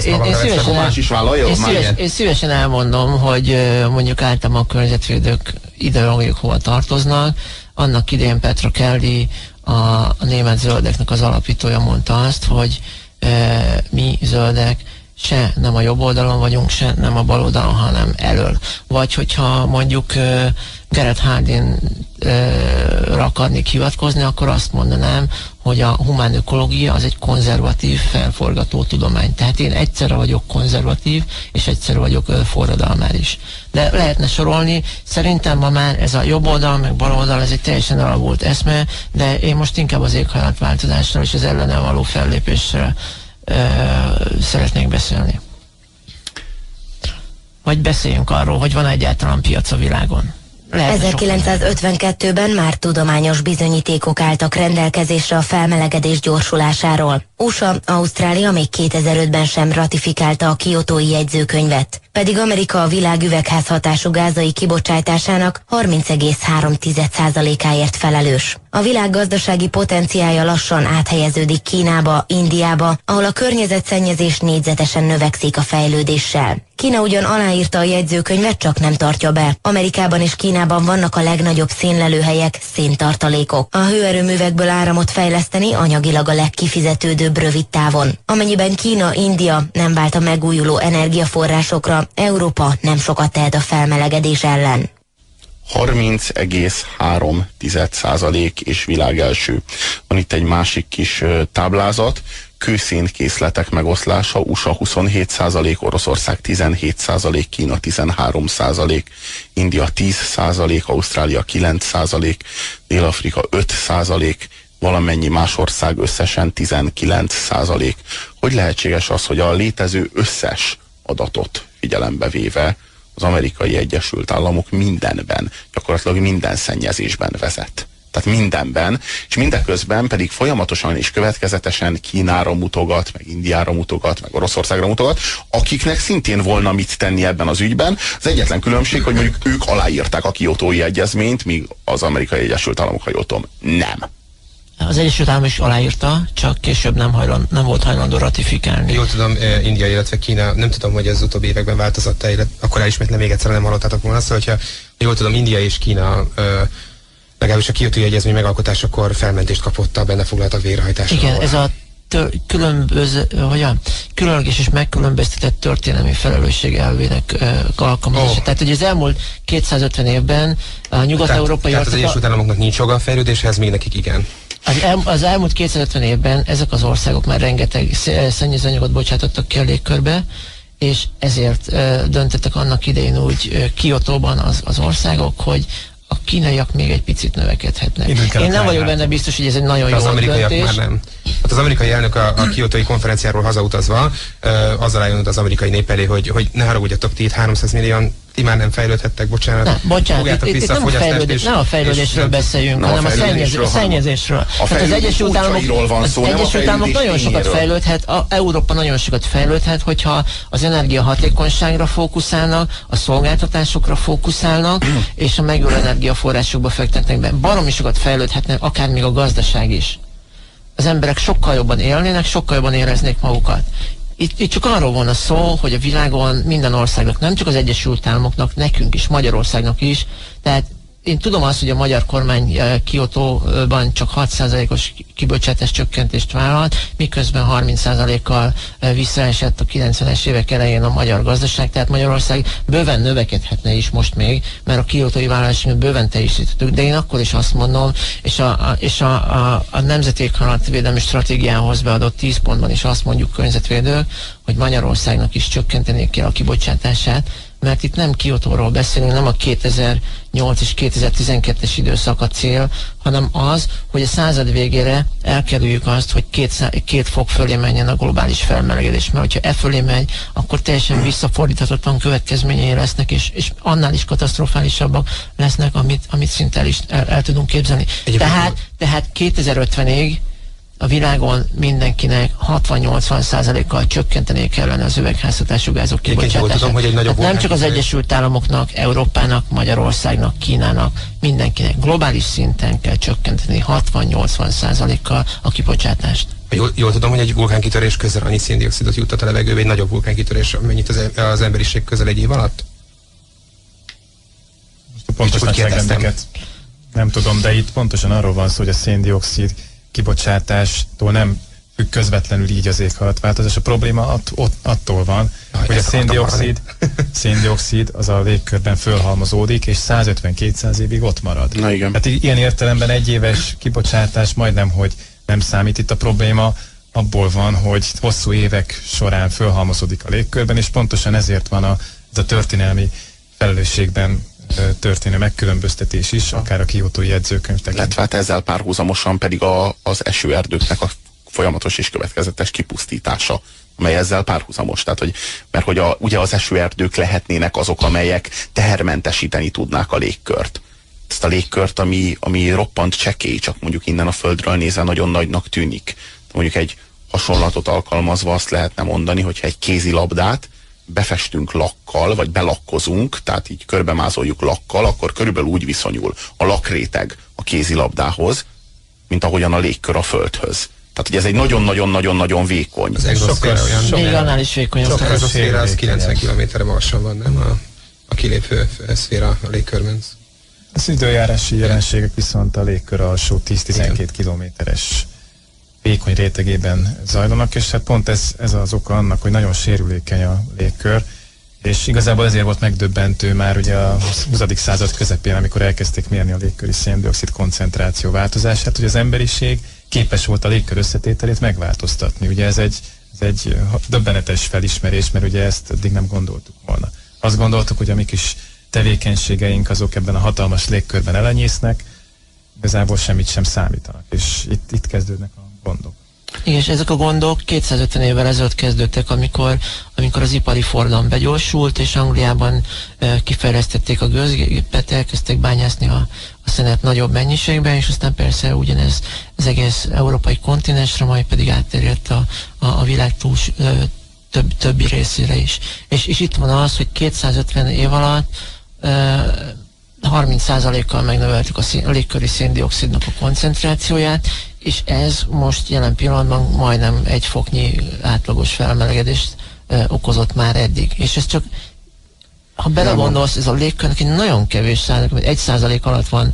én szívesen elmondom, hogy mondjuk általam a környezetvédők ideológiák hova tartoznak. Annak idején Petra Kelly, a német zöldeknek az alapítója mondta azt, hogy mi zöldek se nem a jobb oldalon vagyunk, se nem a bal oldalon, hanem elől. Vagy hogyha mondjuk Gareth Hardinra akarnék hivatkozni, akkor azt mondanám, hogy a humán ökológia az egy konzervatív, felforgató tudomány. Tehát én egyszerre vagyok konzervatív, és egyszerre vagyok forradalmár is. De lehetne sorolni, szerintem ma már ez a jobb oldal, meg bal oldal, ez egy teljesen elavult eszme, de én most inkább az éghajlatváltozásról és az ellene való fellépésre szeretnék beszélni. Vagy beszéljünk arról, hogy van egyáltalán piac a világon. 1952-ben már tudományos bizonyítékok álltak rendelkezésre a felmelegedés gyorsulásáról. USA, Ausztrália még 2005-ben sem ratifikálta a Kiotói jegyzőkönyvet, pedig Amerika a világ üvegházhatású gázai kibocsátásának 30,3%-áért felelős. A világ gazdasági potenciálja lassan áthelyeződik Kínába, Indiába, ahol a környezetszennyezés négyzetesen növekszik a fejlődéssel. Kína ugyan aláírta a jegyzőkönyvet, csak nem tartja be. Amerikában és Kínában vannak a legnagyobb szénlelőhelyek, széntartalékok. A hőerőművekből áramot fejleszteni anyagilag a legkifizetődőbb rövid távon. Amennyiben Kína, India nem vált a megújuló energiaforrásokra, Európa nem sokat tehet a felmelegedés ellen. 30,3% és világelső. Van itt egy másik kis táblázat. Kőszénkészletek megoszlása, USA 27%, Oroszország 17%, Kína 13%, India 10%, Ausztrália 9%, Dél-Afrika 5%, valamennyi más ország összesen 19%. Hogy lehetséges az, hogy a létező összes adatot figyelembe véve az Amerikai Egyesült Államok mindenben, gyakorlatilag minden szennyezésben vezet? Tehát mindenben, és mindeközben pedig folyamatosan és következetesen Kínára mutogat, meg Indiára mutogat, meg Oroszországra mutogat, akiknek szintén volna mit tenni ebben az ügyben. Az egyetlen különbség, hogy mondjuk ők aláírták a Kiotói egyezményt, míg az Amerikai Egyesült Államok, ha jól tudom, nem. Az Egyesült Államok is aláírta, csak később nem volt hajlandó ratifikálni. Jól tudom, India, illetve Kína, nem tudom, hogy ez utóbbi években változott-e, akkor elismétlem még egyszer, nem hallottátok volna azt, hogyha jól tudom, India és Kína legalábbis a Kiotói egyezmény megalkotásakor felmentést kapott a benne foglaltak végrehajtásra. Igen, ez a különleges és megkülönböztetett történelmi felelősség elvének alkalmazása. Tehát, hogy az elmúlt 250 évben a nyugat-európai országok... Tehát az Egyesült Államoknak nincs joga a fejlődéshez, még nekik igen. Az elmúlt 250 évben ezek az országok már rengeteg szennyezőanyagot bocsátottak ki a légkörbe, és ezért döntöttek annak idején úgy Kiotóban az országok, hogy a kínaiak még egy picit növekedhetnek. Én nem vagyok benne biztos, hogy ez egy nagyon jó döntés. Már nem. Hát az amerikai elnök a Kiotói konferenciáról hazautazva azzal álljon az amerikai nép elé, hogy ne haragudjatok, ti itt 300 millióan, ti már nem fejlődhettek, bocsánat. Itt nem a fejlődésről beszéljünk, hanem a szennyezésről. Tehát az Egyesült Államok nagyon sokat fejlődhet, Európa nagyon sokat fejlődhet, hogyha az energiahatékonyságra fókuszálnak, a szolgáltatásokra fókuszálnak, és a megújuló energiaforrásokba fektetnek be. Baromi sokat fejlődhetnek, akár még a gazdaság is. Az emberek sokkal jobban élnének, sokkal jobban éreznék magukat. Itt csak arról van a szó, hogy a világon minden országnak, nem csak az Egyesült Államoknak, nekünk is, Magyarországnak is, tehát én tudom azt, hogy a magyar kormány Kiotóban csak 6%-os kibocsátás csökkentést vállalt, miközben 30%-kal visszaesett a 90-es évek elején a magyar gazdaság, tehát Magyarország bőven növekedhetne is most még, mert a kiotói vállalásokat bőven teljesítettük, de én akkor is azt mondom, és a Nemzeti Éghajlatvédelmi Stratégiához beadott 10 pontban is azt mondjuk környezetvédők, hogy Magyarországnak is csökkenteni kell a kibocsátását, mert itt nem Kiotóról beszélünk, nem a 2008 és 2012-es időszak a cél, hanem az, hogy a század végére elkerüljük azt, hogy 2 fok fölé menjen a globális felmelegedés, mert hogyha fölé megy, akkor teljesen visszafordíthatatlan következményei lesznek, és annál is katasztrofálisabbak lesznek, amit szinte el tudunk képzelni. Tehát 2050-ig a világon mindenkinek 60-80%-kal csökkenteni kellene az üvegházhatású gázok kibocsátását. Nem csak az Egyesült Államoknak, Európának, Magyarországnak, Kínának, mindenkinek globális szinten kell csökkenteni 60-80%-kal a kibocsátást. Jól tudom, hogy egy vulkánkitörés közel annyi szén-dioxidot juttat a levegőbe, egy nagyobb vulkánkitörés, mennyit az emberiség közel egy év alatt? Most a pontos nagyságrendeket nem tudom, de itt pontosan arról van szó, hogy a szén-dioxid kibocsátástól nem függ közvetlenül így az éghajlatváltozás. A probléma attól van, hogy a szén-dioxid az a légkörben fölhalmozódik, és 150-200 évig ott marad. Na igen. Hát ilyen értelemben egy éves kibocsátás majdnem, hogy nem számít. Itt a probléma abból van, hogy hosszú évek során fölhalmozódik a légkörben, és pontosan ezért van ez a történelmi felelősségben történő megkülönböztetés is, akár a Kiotói jegyzőkönyv tekintve. Illetve hát ezzel párhuzamosan pedig az esőerdőknek a folyamatos és következetes kipusztítása, amely ezzel párhuzamos. Tehát, mert ugye az esőerdők lehetnének azok, amelyek tehermentesíteni tudnák a légkört. Ezt a légkört, ami roppant csekély, csak mondjuk innen a Földről nézve nagyon nagynak tűnik. Mondjuk egy hasonlatot alkalmazva azt lehetne mondani, hogyha egy kézilabdát befestünk lakkal, vagy belakkozunk, tehát így körbemázoljuk lakkal, akkor körülbelül úgy viszonyul a lakréteg a kézilabdához, mint ahogyan a légkör a Földhöz. Tehát, hogy ez egy nagyon-nagyon-nagyon-nagyon vékony. Az exoszféra olyan. Még annál is vékonyabb. Az exoszféra az 90 km-re magasan van, nem? A kilépő szféra a légkörben. Az időjárási jelenségek viszont a légkör alsó 10-12 kilométeres vékony rétegében zajlanak, és hát pont ez az oka annak, hogy nagyon sérülékeny a légkör, és igazából ezért volt megdöbbentő már ugye a 20. század közepén, amikor elkezdték mérni a légköri szén-dioxid koncentráció változását, hogy az emberiség képes volt a légkör összetételét megváltoztatni. Ugye ez egy döbbenetes felismerés, mert ugye ezt eddig nem gondoltuk volna. Azt gondoltuk, hogy a mi kis tevékenységeink azok ebben a hatalmas légkörben elenyésznek, igazából semmit sem számítanak, és itt kezdődnek a gondok. Igen, és ezek a gondok 250 évvel ezelőtt kezdődtek, amikor az ipari forradalom begyorsult, és Angliában kifejlesztették a gőzgépet, elkezdték bányászni a szenet nagyobb mennyiségben, és aztán persze ugyanez az egész európai kontinensre, majd pedig átterjedt a világ többi részére is. És itt van az, hogy 250 év alatt 30%-kal megnöveltük a légköri szén-dioxidnak a koncentrációját, és ez most jelen pillanatban majdnem 1 foknyi átlagos felmelegedést okozott már eddig. És ez csak, ha belegondolsz, ez a légkörnek egy nagyon kevés százalék, mert 1% alatt van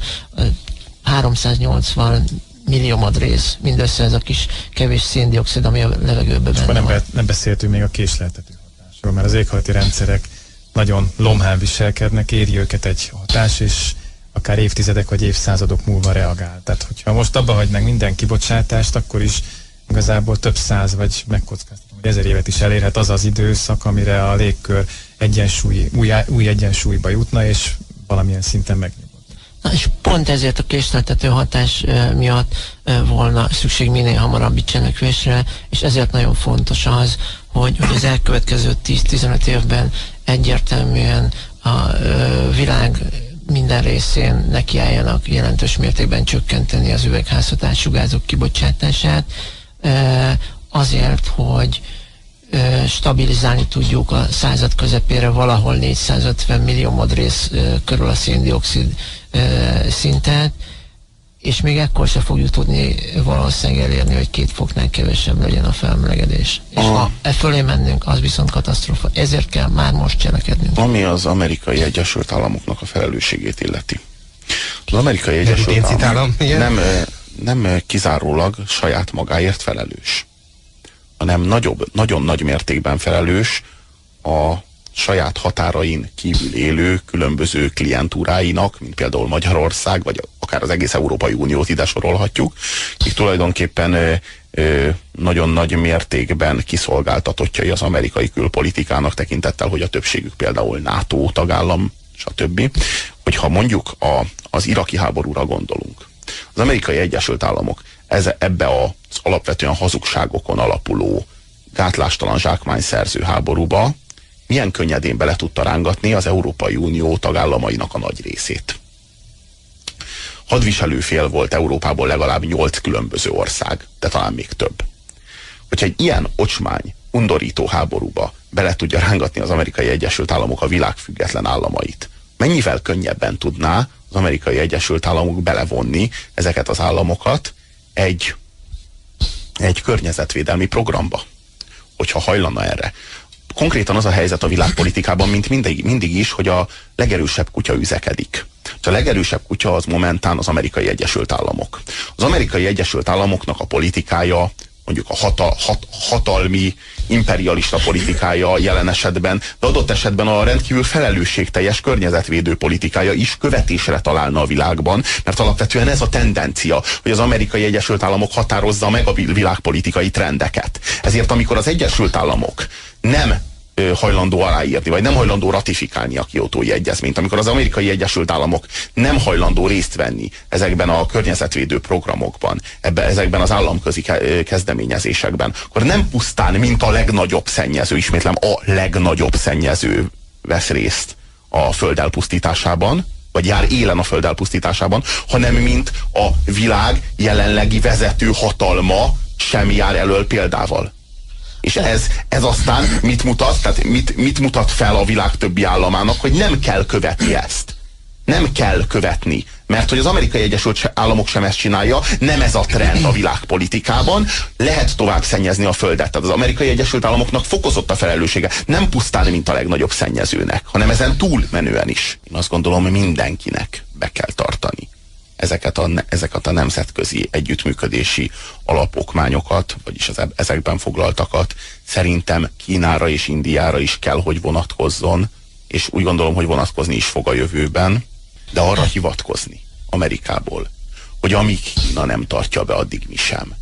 380 millió madrész, mindössze ez a kis kevés szén-dioxid, ami a levegőben benne van. Nem beszéltünk még a késleltető hatásról, mert az éghajlati rendszerek nagyon lomhán viselkednek, éri őket egy hatás, és akár évtizedek vagy évszázadok múlva reagál. Tehát, hogyha most abba hagynánk minden kibocsátást, akkor is igazából több száz, vagy megkockáztatom, hogy 1000 évet is elérhet az az időszak, amire a légkör új egyensúlyba jutna, és valamilyen szinten megnyugodna. Na, és pont ezért a késleltető hatás miatt volna szükség minél hamarabbi cselekvésre, és ezért nagyon fontos az, hogy az elkövetkező 10-15 évben egyértelműen a világ minden részén nekiálljanak jelentős mértékben csökkenteni az üvegházhatású gázok kibocsátását, azért, hogy stabilizálni tudjuk a század közepére valahol 450 millió madrész körül a szén-dioxid szintet, és még ekkor se fogjuk tudni valószínűleg elérni, hogy 2 foknál kevesebb legyen a felmelegedés. És ha e fölé mennünk, az viszont katasztrófa. Ezért kell már most cselekednünk. Ami az Amerikai Egyesült Államoknak a felelősségét illeti. Az Amerikai Egyesült Államok nem kizárólag saját magáért felelős, hanem nagyon nagy mértékben felelős a saját határain kívül élő különböző klientúráinak, mint például Magyarország, vagy akár az egész Európai Uniót ide sorolhatjuk, akik tulajdonképpen nagyon nagy mértékben kiszolgáltatottjai az amerikai külpolitikának, tekintettel, hogy a többségük például NATO tagállam, stb. Hogyha mondjuk az iraki háborúra gondolunk, az Amerikai Egyesült Államok ebbe az alapvetően hazugságokon alapuló gátlástalan zsákmányszerző háborúba milyen könnyedén bele tudta rángatni az Európai Unió tagállamainak a nagy részét. Hadviselő fél volt Európából legalább 8 különböző ország, de talán még több. Hogyha egy ilyen ocsmány, undorító háborúba bele tudja rángatni az Amerikai Egyesült Államok a világ független államait, mennyivel könnyebben tudná az Amerikai Egyesült Államok belevonni ezeket az államokat egy környezetvédelmi programba, hogyha hajlana erre. Konkrétan az a helyzet a világpolitikában, mint mindig is, hogy a legerősebb kutya üzekedik. A legerősebb kutya az momentán az Amerikai Egyesült Államok. Az Amerikai Egyesült Államoknak a politikája, mondjuk a hatalmi, imperialista politikája jelen esetben, de adott esetben a rendkívül felelősségteljes környezetvédő politikája is követésre találna a világban, mert alapvetően ez a tendencia, hogy az Amerikai Egyesült Államok határozza meg a világpolitikai trendeket. Ezért amikor az Egyesült Államok nem hajlandó aláírni, vagy nem hajlandó ratifikálni a Kiotói Egyezményt, amikor az Amerikai Egyesült Államok nem hajlandó részt venni ezekben a környezetvédő programokban, ezekben az államközi kezdeményezésekben, akkor nem pusztán, mint a legnagyobb szennyező, ismétlem, a legnagyobb szennyező vesz részt a föld elpusztításában, vagy jár élen a föld elpusztításában, hanem mint a világ jelenlegi vezető hatalma sem jár elől példával. És ez aztán mit mutat? Tehát mit mutat fel a világ többi államának, hogy nem kell követni ezt. Nem kell követni. Mert hogy az Amerikai Egyesült Államok sem ezt csinálja, nem ez a trend a világpolitikában, lehet tovább szennyezni a földet. Tehát az Amerikai Egyesült Államoknak fokozott a felelőssége, nem pusztán, mint a legnagyobb szennyezőnek, hanem ezen túlmenően is. Én azt gondolom, mindenkinek be kell tartani ezeket a nemzetközi együttműködési alapokmányokat, vagyis ezekben foglaltakat. Szerintem Kínára és Indiára is kell, hogy vonatkozzon, és úgy gondolom, hogy vonatkozni is fog a jövőben, de arra hivatkozni Amerikából, hogy amíg Kína nem tartja be, addig mi sem.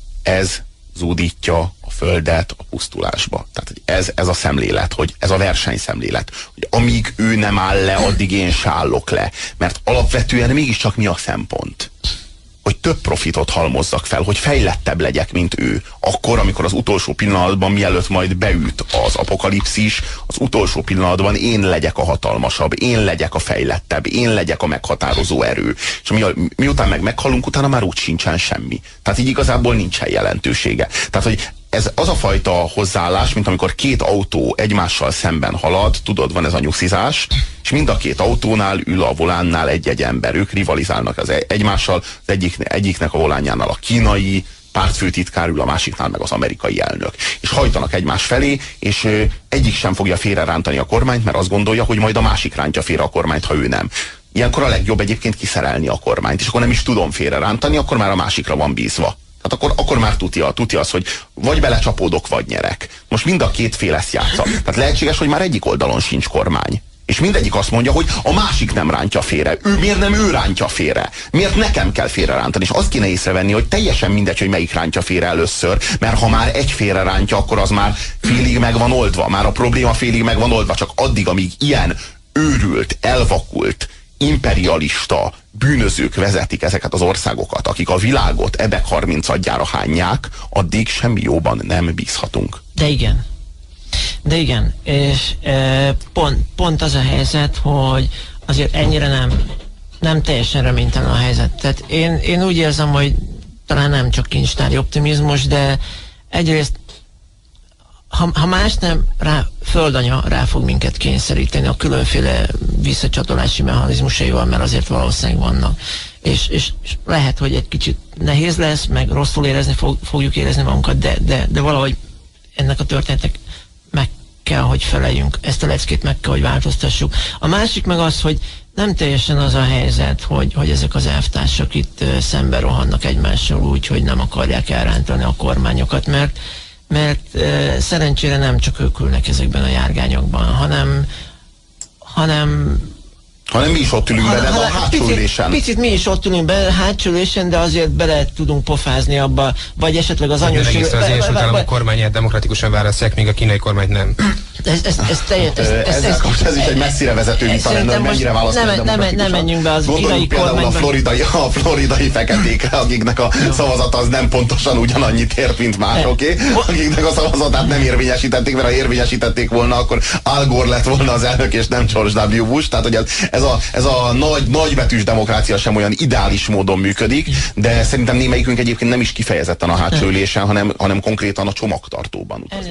Ez zúdítja a földet a pusztulásba. Tehát ez a szemlélet, hogy ez a versenyszemlélet, hogy amíg ő nem áll le, addig én se állok le. Mert alapvetően mégiscsak mi a szempont? Hogy több profitot halmozzak fel, hogy fejlettebb legyek, mint ő. Akkor, amikor az utolsó pillanatban, mielőtt majd beüt az apokalipszis, az utolsó pillanatban én legyek a hatalmasabb, én legyek a fejlettebb, én legyek a meghatározó erő. És miután meghalunk, utána már úgy sincsen semmi. Tehát így igazából nincsen jelentősége. Tehát, hogy ez az a fajta hozzáállás, mint amikor 2 autó egymással szemben halad, tudod, van ez a nyuszizás, és mind a 2 autónál ül a volánnál egy-egy ember. Ők rivalizálnak az egymással, az egyiknek a volánjánál a kínai pártfőtitkár ül, a másiknál meg az amerikai elnök. És hajtanak egymás felé, és egyik sem fogja félrerántani a kormányt, mert azt gondolja, hogy majd a másik rántja félre a kormányt, ha ő nem. Ilyenkor a legjobb egyébként kiszerelni a kormányt, és akkor nem is tudom félrerántani, akkor már a másikra van bízva. Tehát akkor már tuti az, hogy vagy belecsapódok, vagy nyerek. Most mind a 2 fél ezt játsza. Tehát lehetséges, hogy már egyik oldalon sincs kormány. És mindegyik azt mondja, hogy a másik nem rántja félre. Miért nem ő rántja félre? Miért nekem kell félre rántani? És azt kéne észrevenni, hogy teljesen mindegy, hogy melyik rántja félre először, mert ha már egy félre rántja, akkor az már félig meg van oldva. Már a probléma félig meg van oldva, csak addig, amíg ilyen őrült, elvakult, imperialista bűnözők vezetik ezeket az országokat, akik a világot ebek 30-adjára hányják, addig semmi jóban nem bízhatunk. De igen, és pont az a helyzet, hogy azért ennyire nem teljesen reménytelen a helyzet. Tehát én úgy érzem, hogy talán nem csak kincstári optimizmus, de egyrészt ha más nem, földanya rá fog minket kényszeríteni a különféle visszacsatolási mechanizmusaival, mert azért valószínűleg vannak. és lehet, hogy egy kicsit nehéz lesz, meg rosszul fogjuk érezni magunkat, de valahogy ennek a történetnek meg kell, hogy feleljünk. Ezt a leckét meg kell, hogy változtassuk. A másik meg az, hogy nem teljesen az a helyzet, hogy ezek az elvtársak itt szembe rohannak egymással úgy, hogy nem akarják elrántani a kormányokat, mert szerencsére nem csak ők ülnek ezekben a járgányokban, hanem mi is ott ülünk benne, a hátsó ülésen. Picit mi is ott ülünk benne, hátsó ülésen, de azért bele tudunk pofázni abba, vagy esetleg az anyós... Az Egyesült Államok kormányát demokratikusan választják, míg a kínai kormányt nem. Ez is egy messzire vezető vita lenne, hogy mennyire választják demokratikusan. Nem menjünk be az kínai kormányba. A floridai feketékre, akiknek a szavazata az nem pontosan ugyanannyit ért, mint másoké, akiknek a szavazatát nem érvényesítették, mert ha érvényesítették volna, akkor Al Gore lett volna az elnök, és nem George W. Bush. Tehát, hogy ez a nagybetűs demokrácia sem olyan ideális módon működik, de szerintem némelyikünk egyébként nem is kifejezetten a hátsó ülésen, hanem konkrétan a csomagtartóban utazik.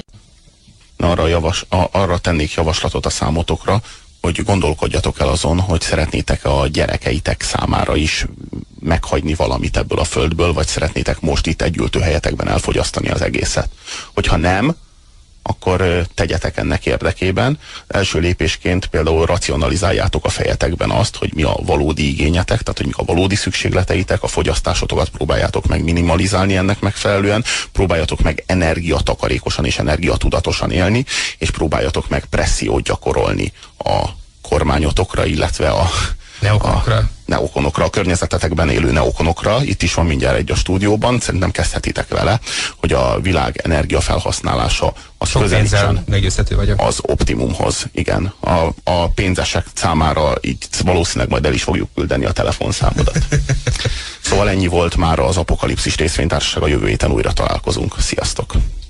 Arra tennék javaslatot a számotokra, hogy gondolkodjatok el azon, hogy szeretnétek a gyerekeitek számára is meghagyni valamit ebből a földből, vagy szeretnétek most itt egy ültőhelyetekben elfogyasztani az egészet. Hogyha nem, akkor tegyetek ennek érdekében. Első lépésként például racionalizáljátok a fejetekben azt, hogy mi a valódi igényetek, tehát hogy mik a valódi szükségleteitek, a fogyasztásotokat próbáljátok meg minimalizálni ennek megfelelően, próbáljatok meg energiatakarékosan és energiatudatosan élni, és próbáljatok meg pressziót gyakorolni a kormányotokra, illetve a neokonokra, a környezetetekben élő neokonokra. Itt is van mindjárt egy a stúdióban, szerintem kezdhetitek vele, hogy a világ energiafelhasználása az közelítsen az optimumhoz. Igen, a pénzesek számára így valószínűleg majd el is fogjuk küldeni a telefonszámodat. Szóval ennyi volt már az Apokalipszis részvénytársaság, a jövő héten újra találkozunk. Sziasztok!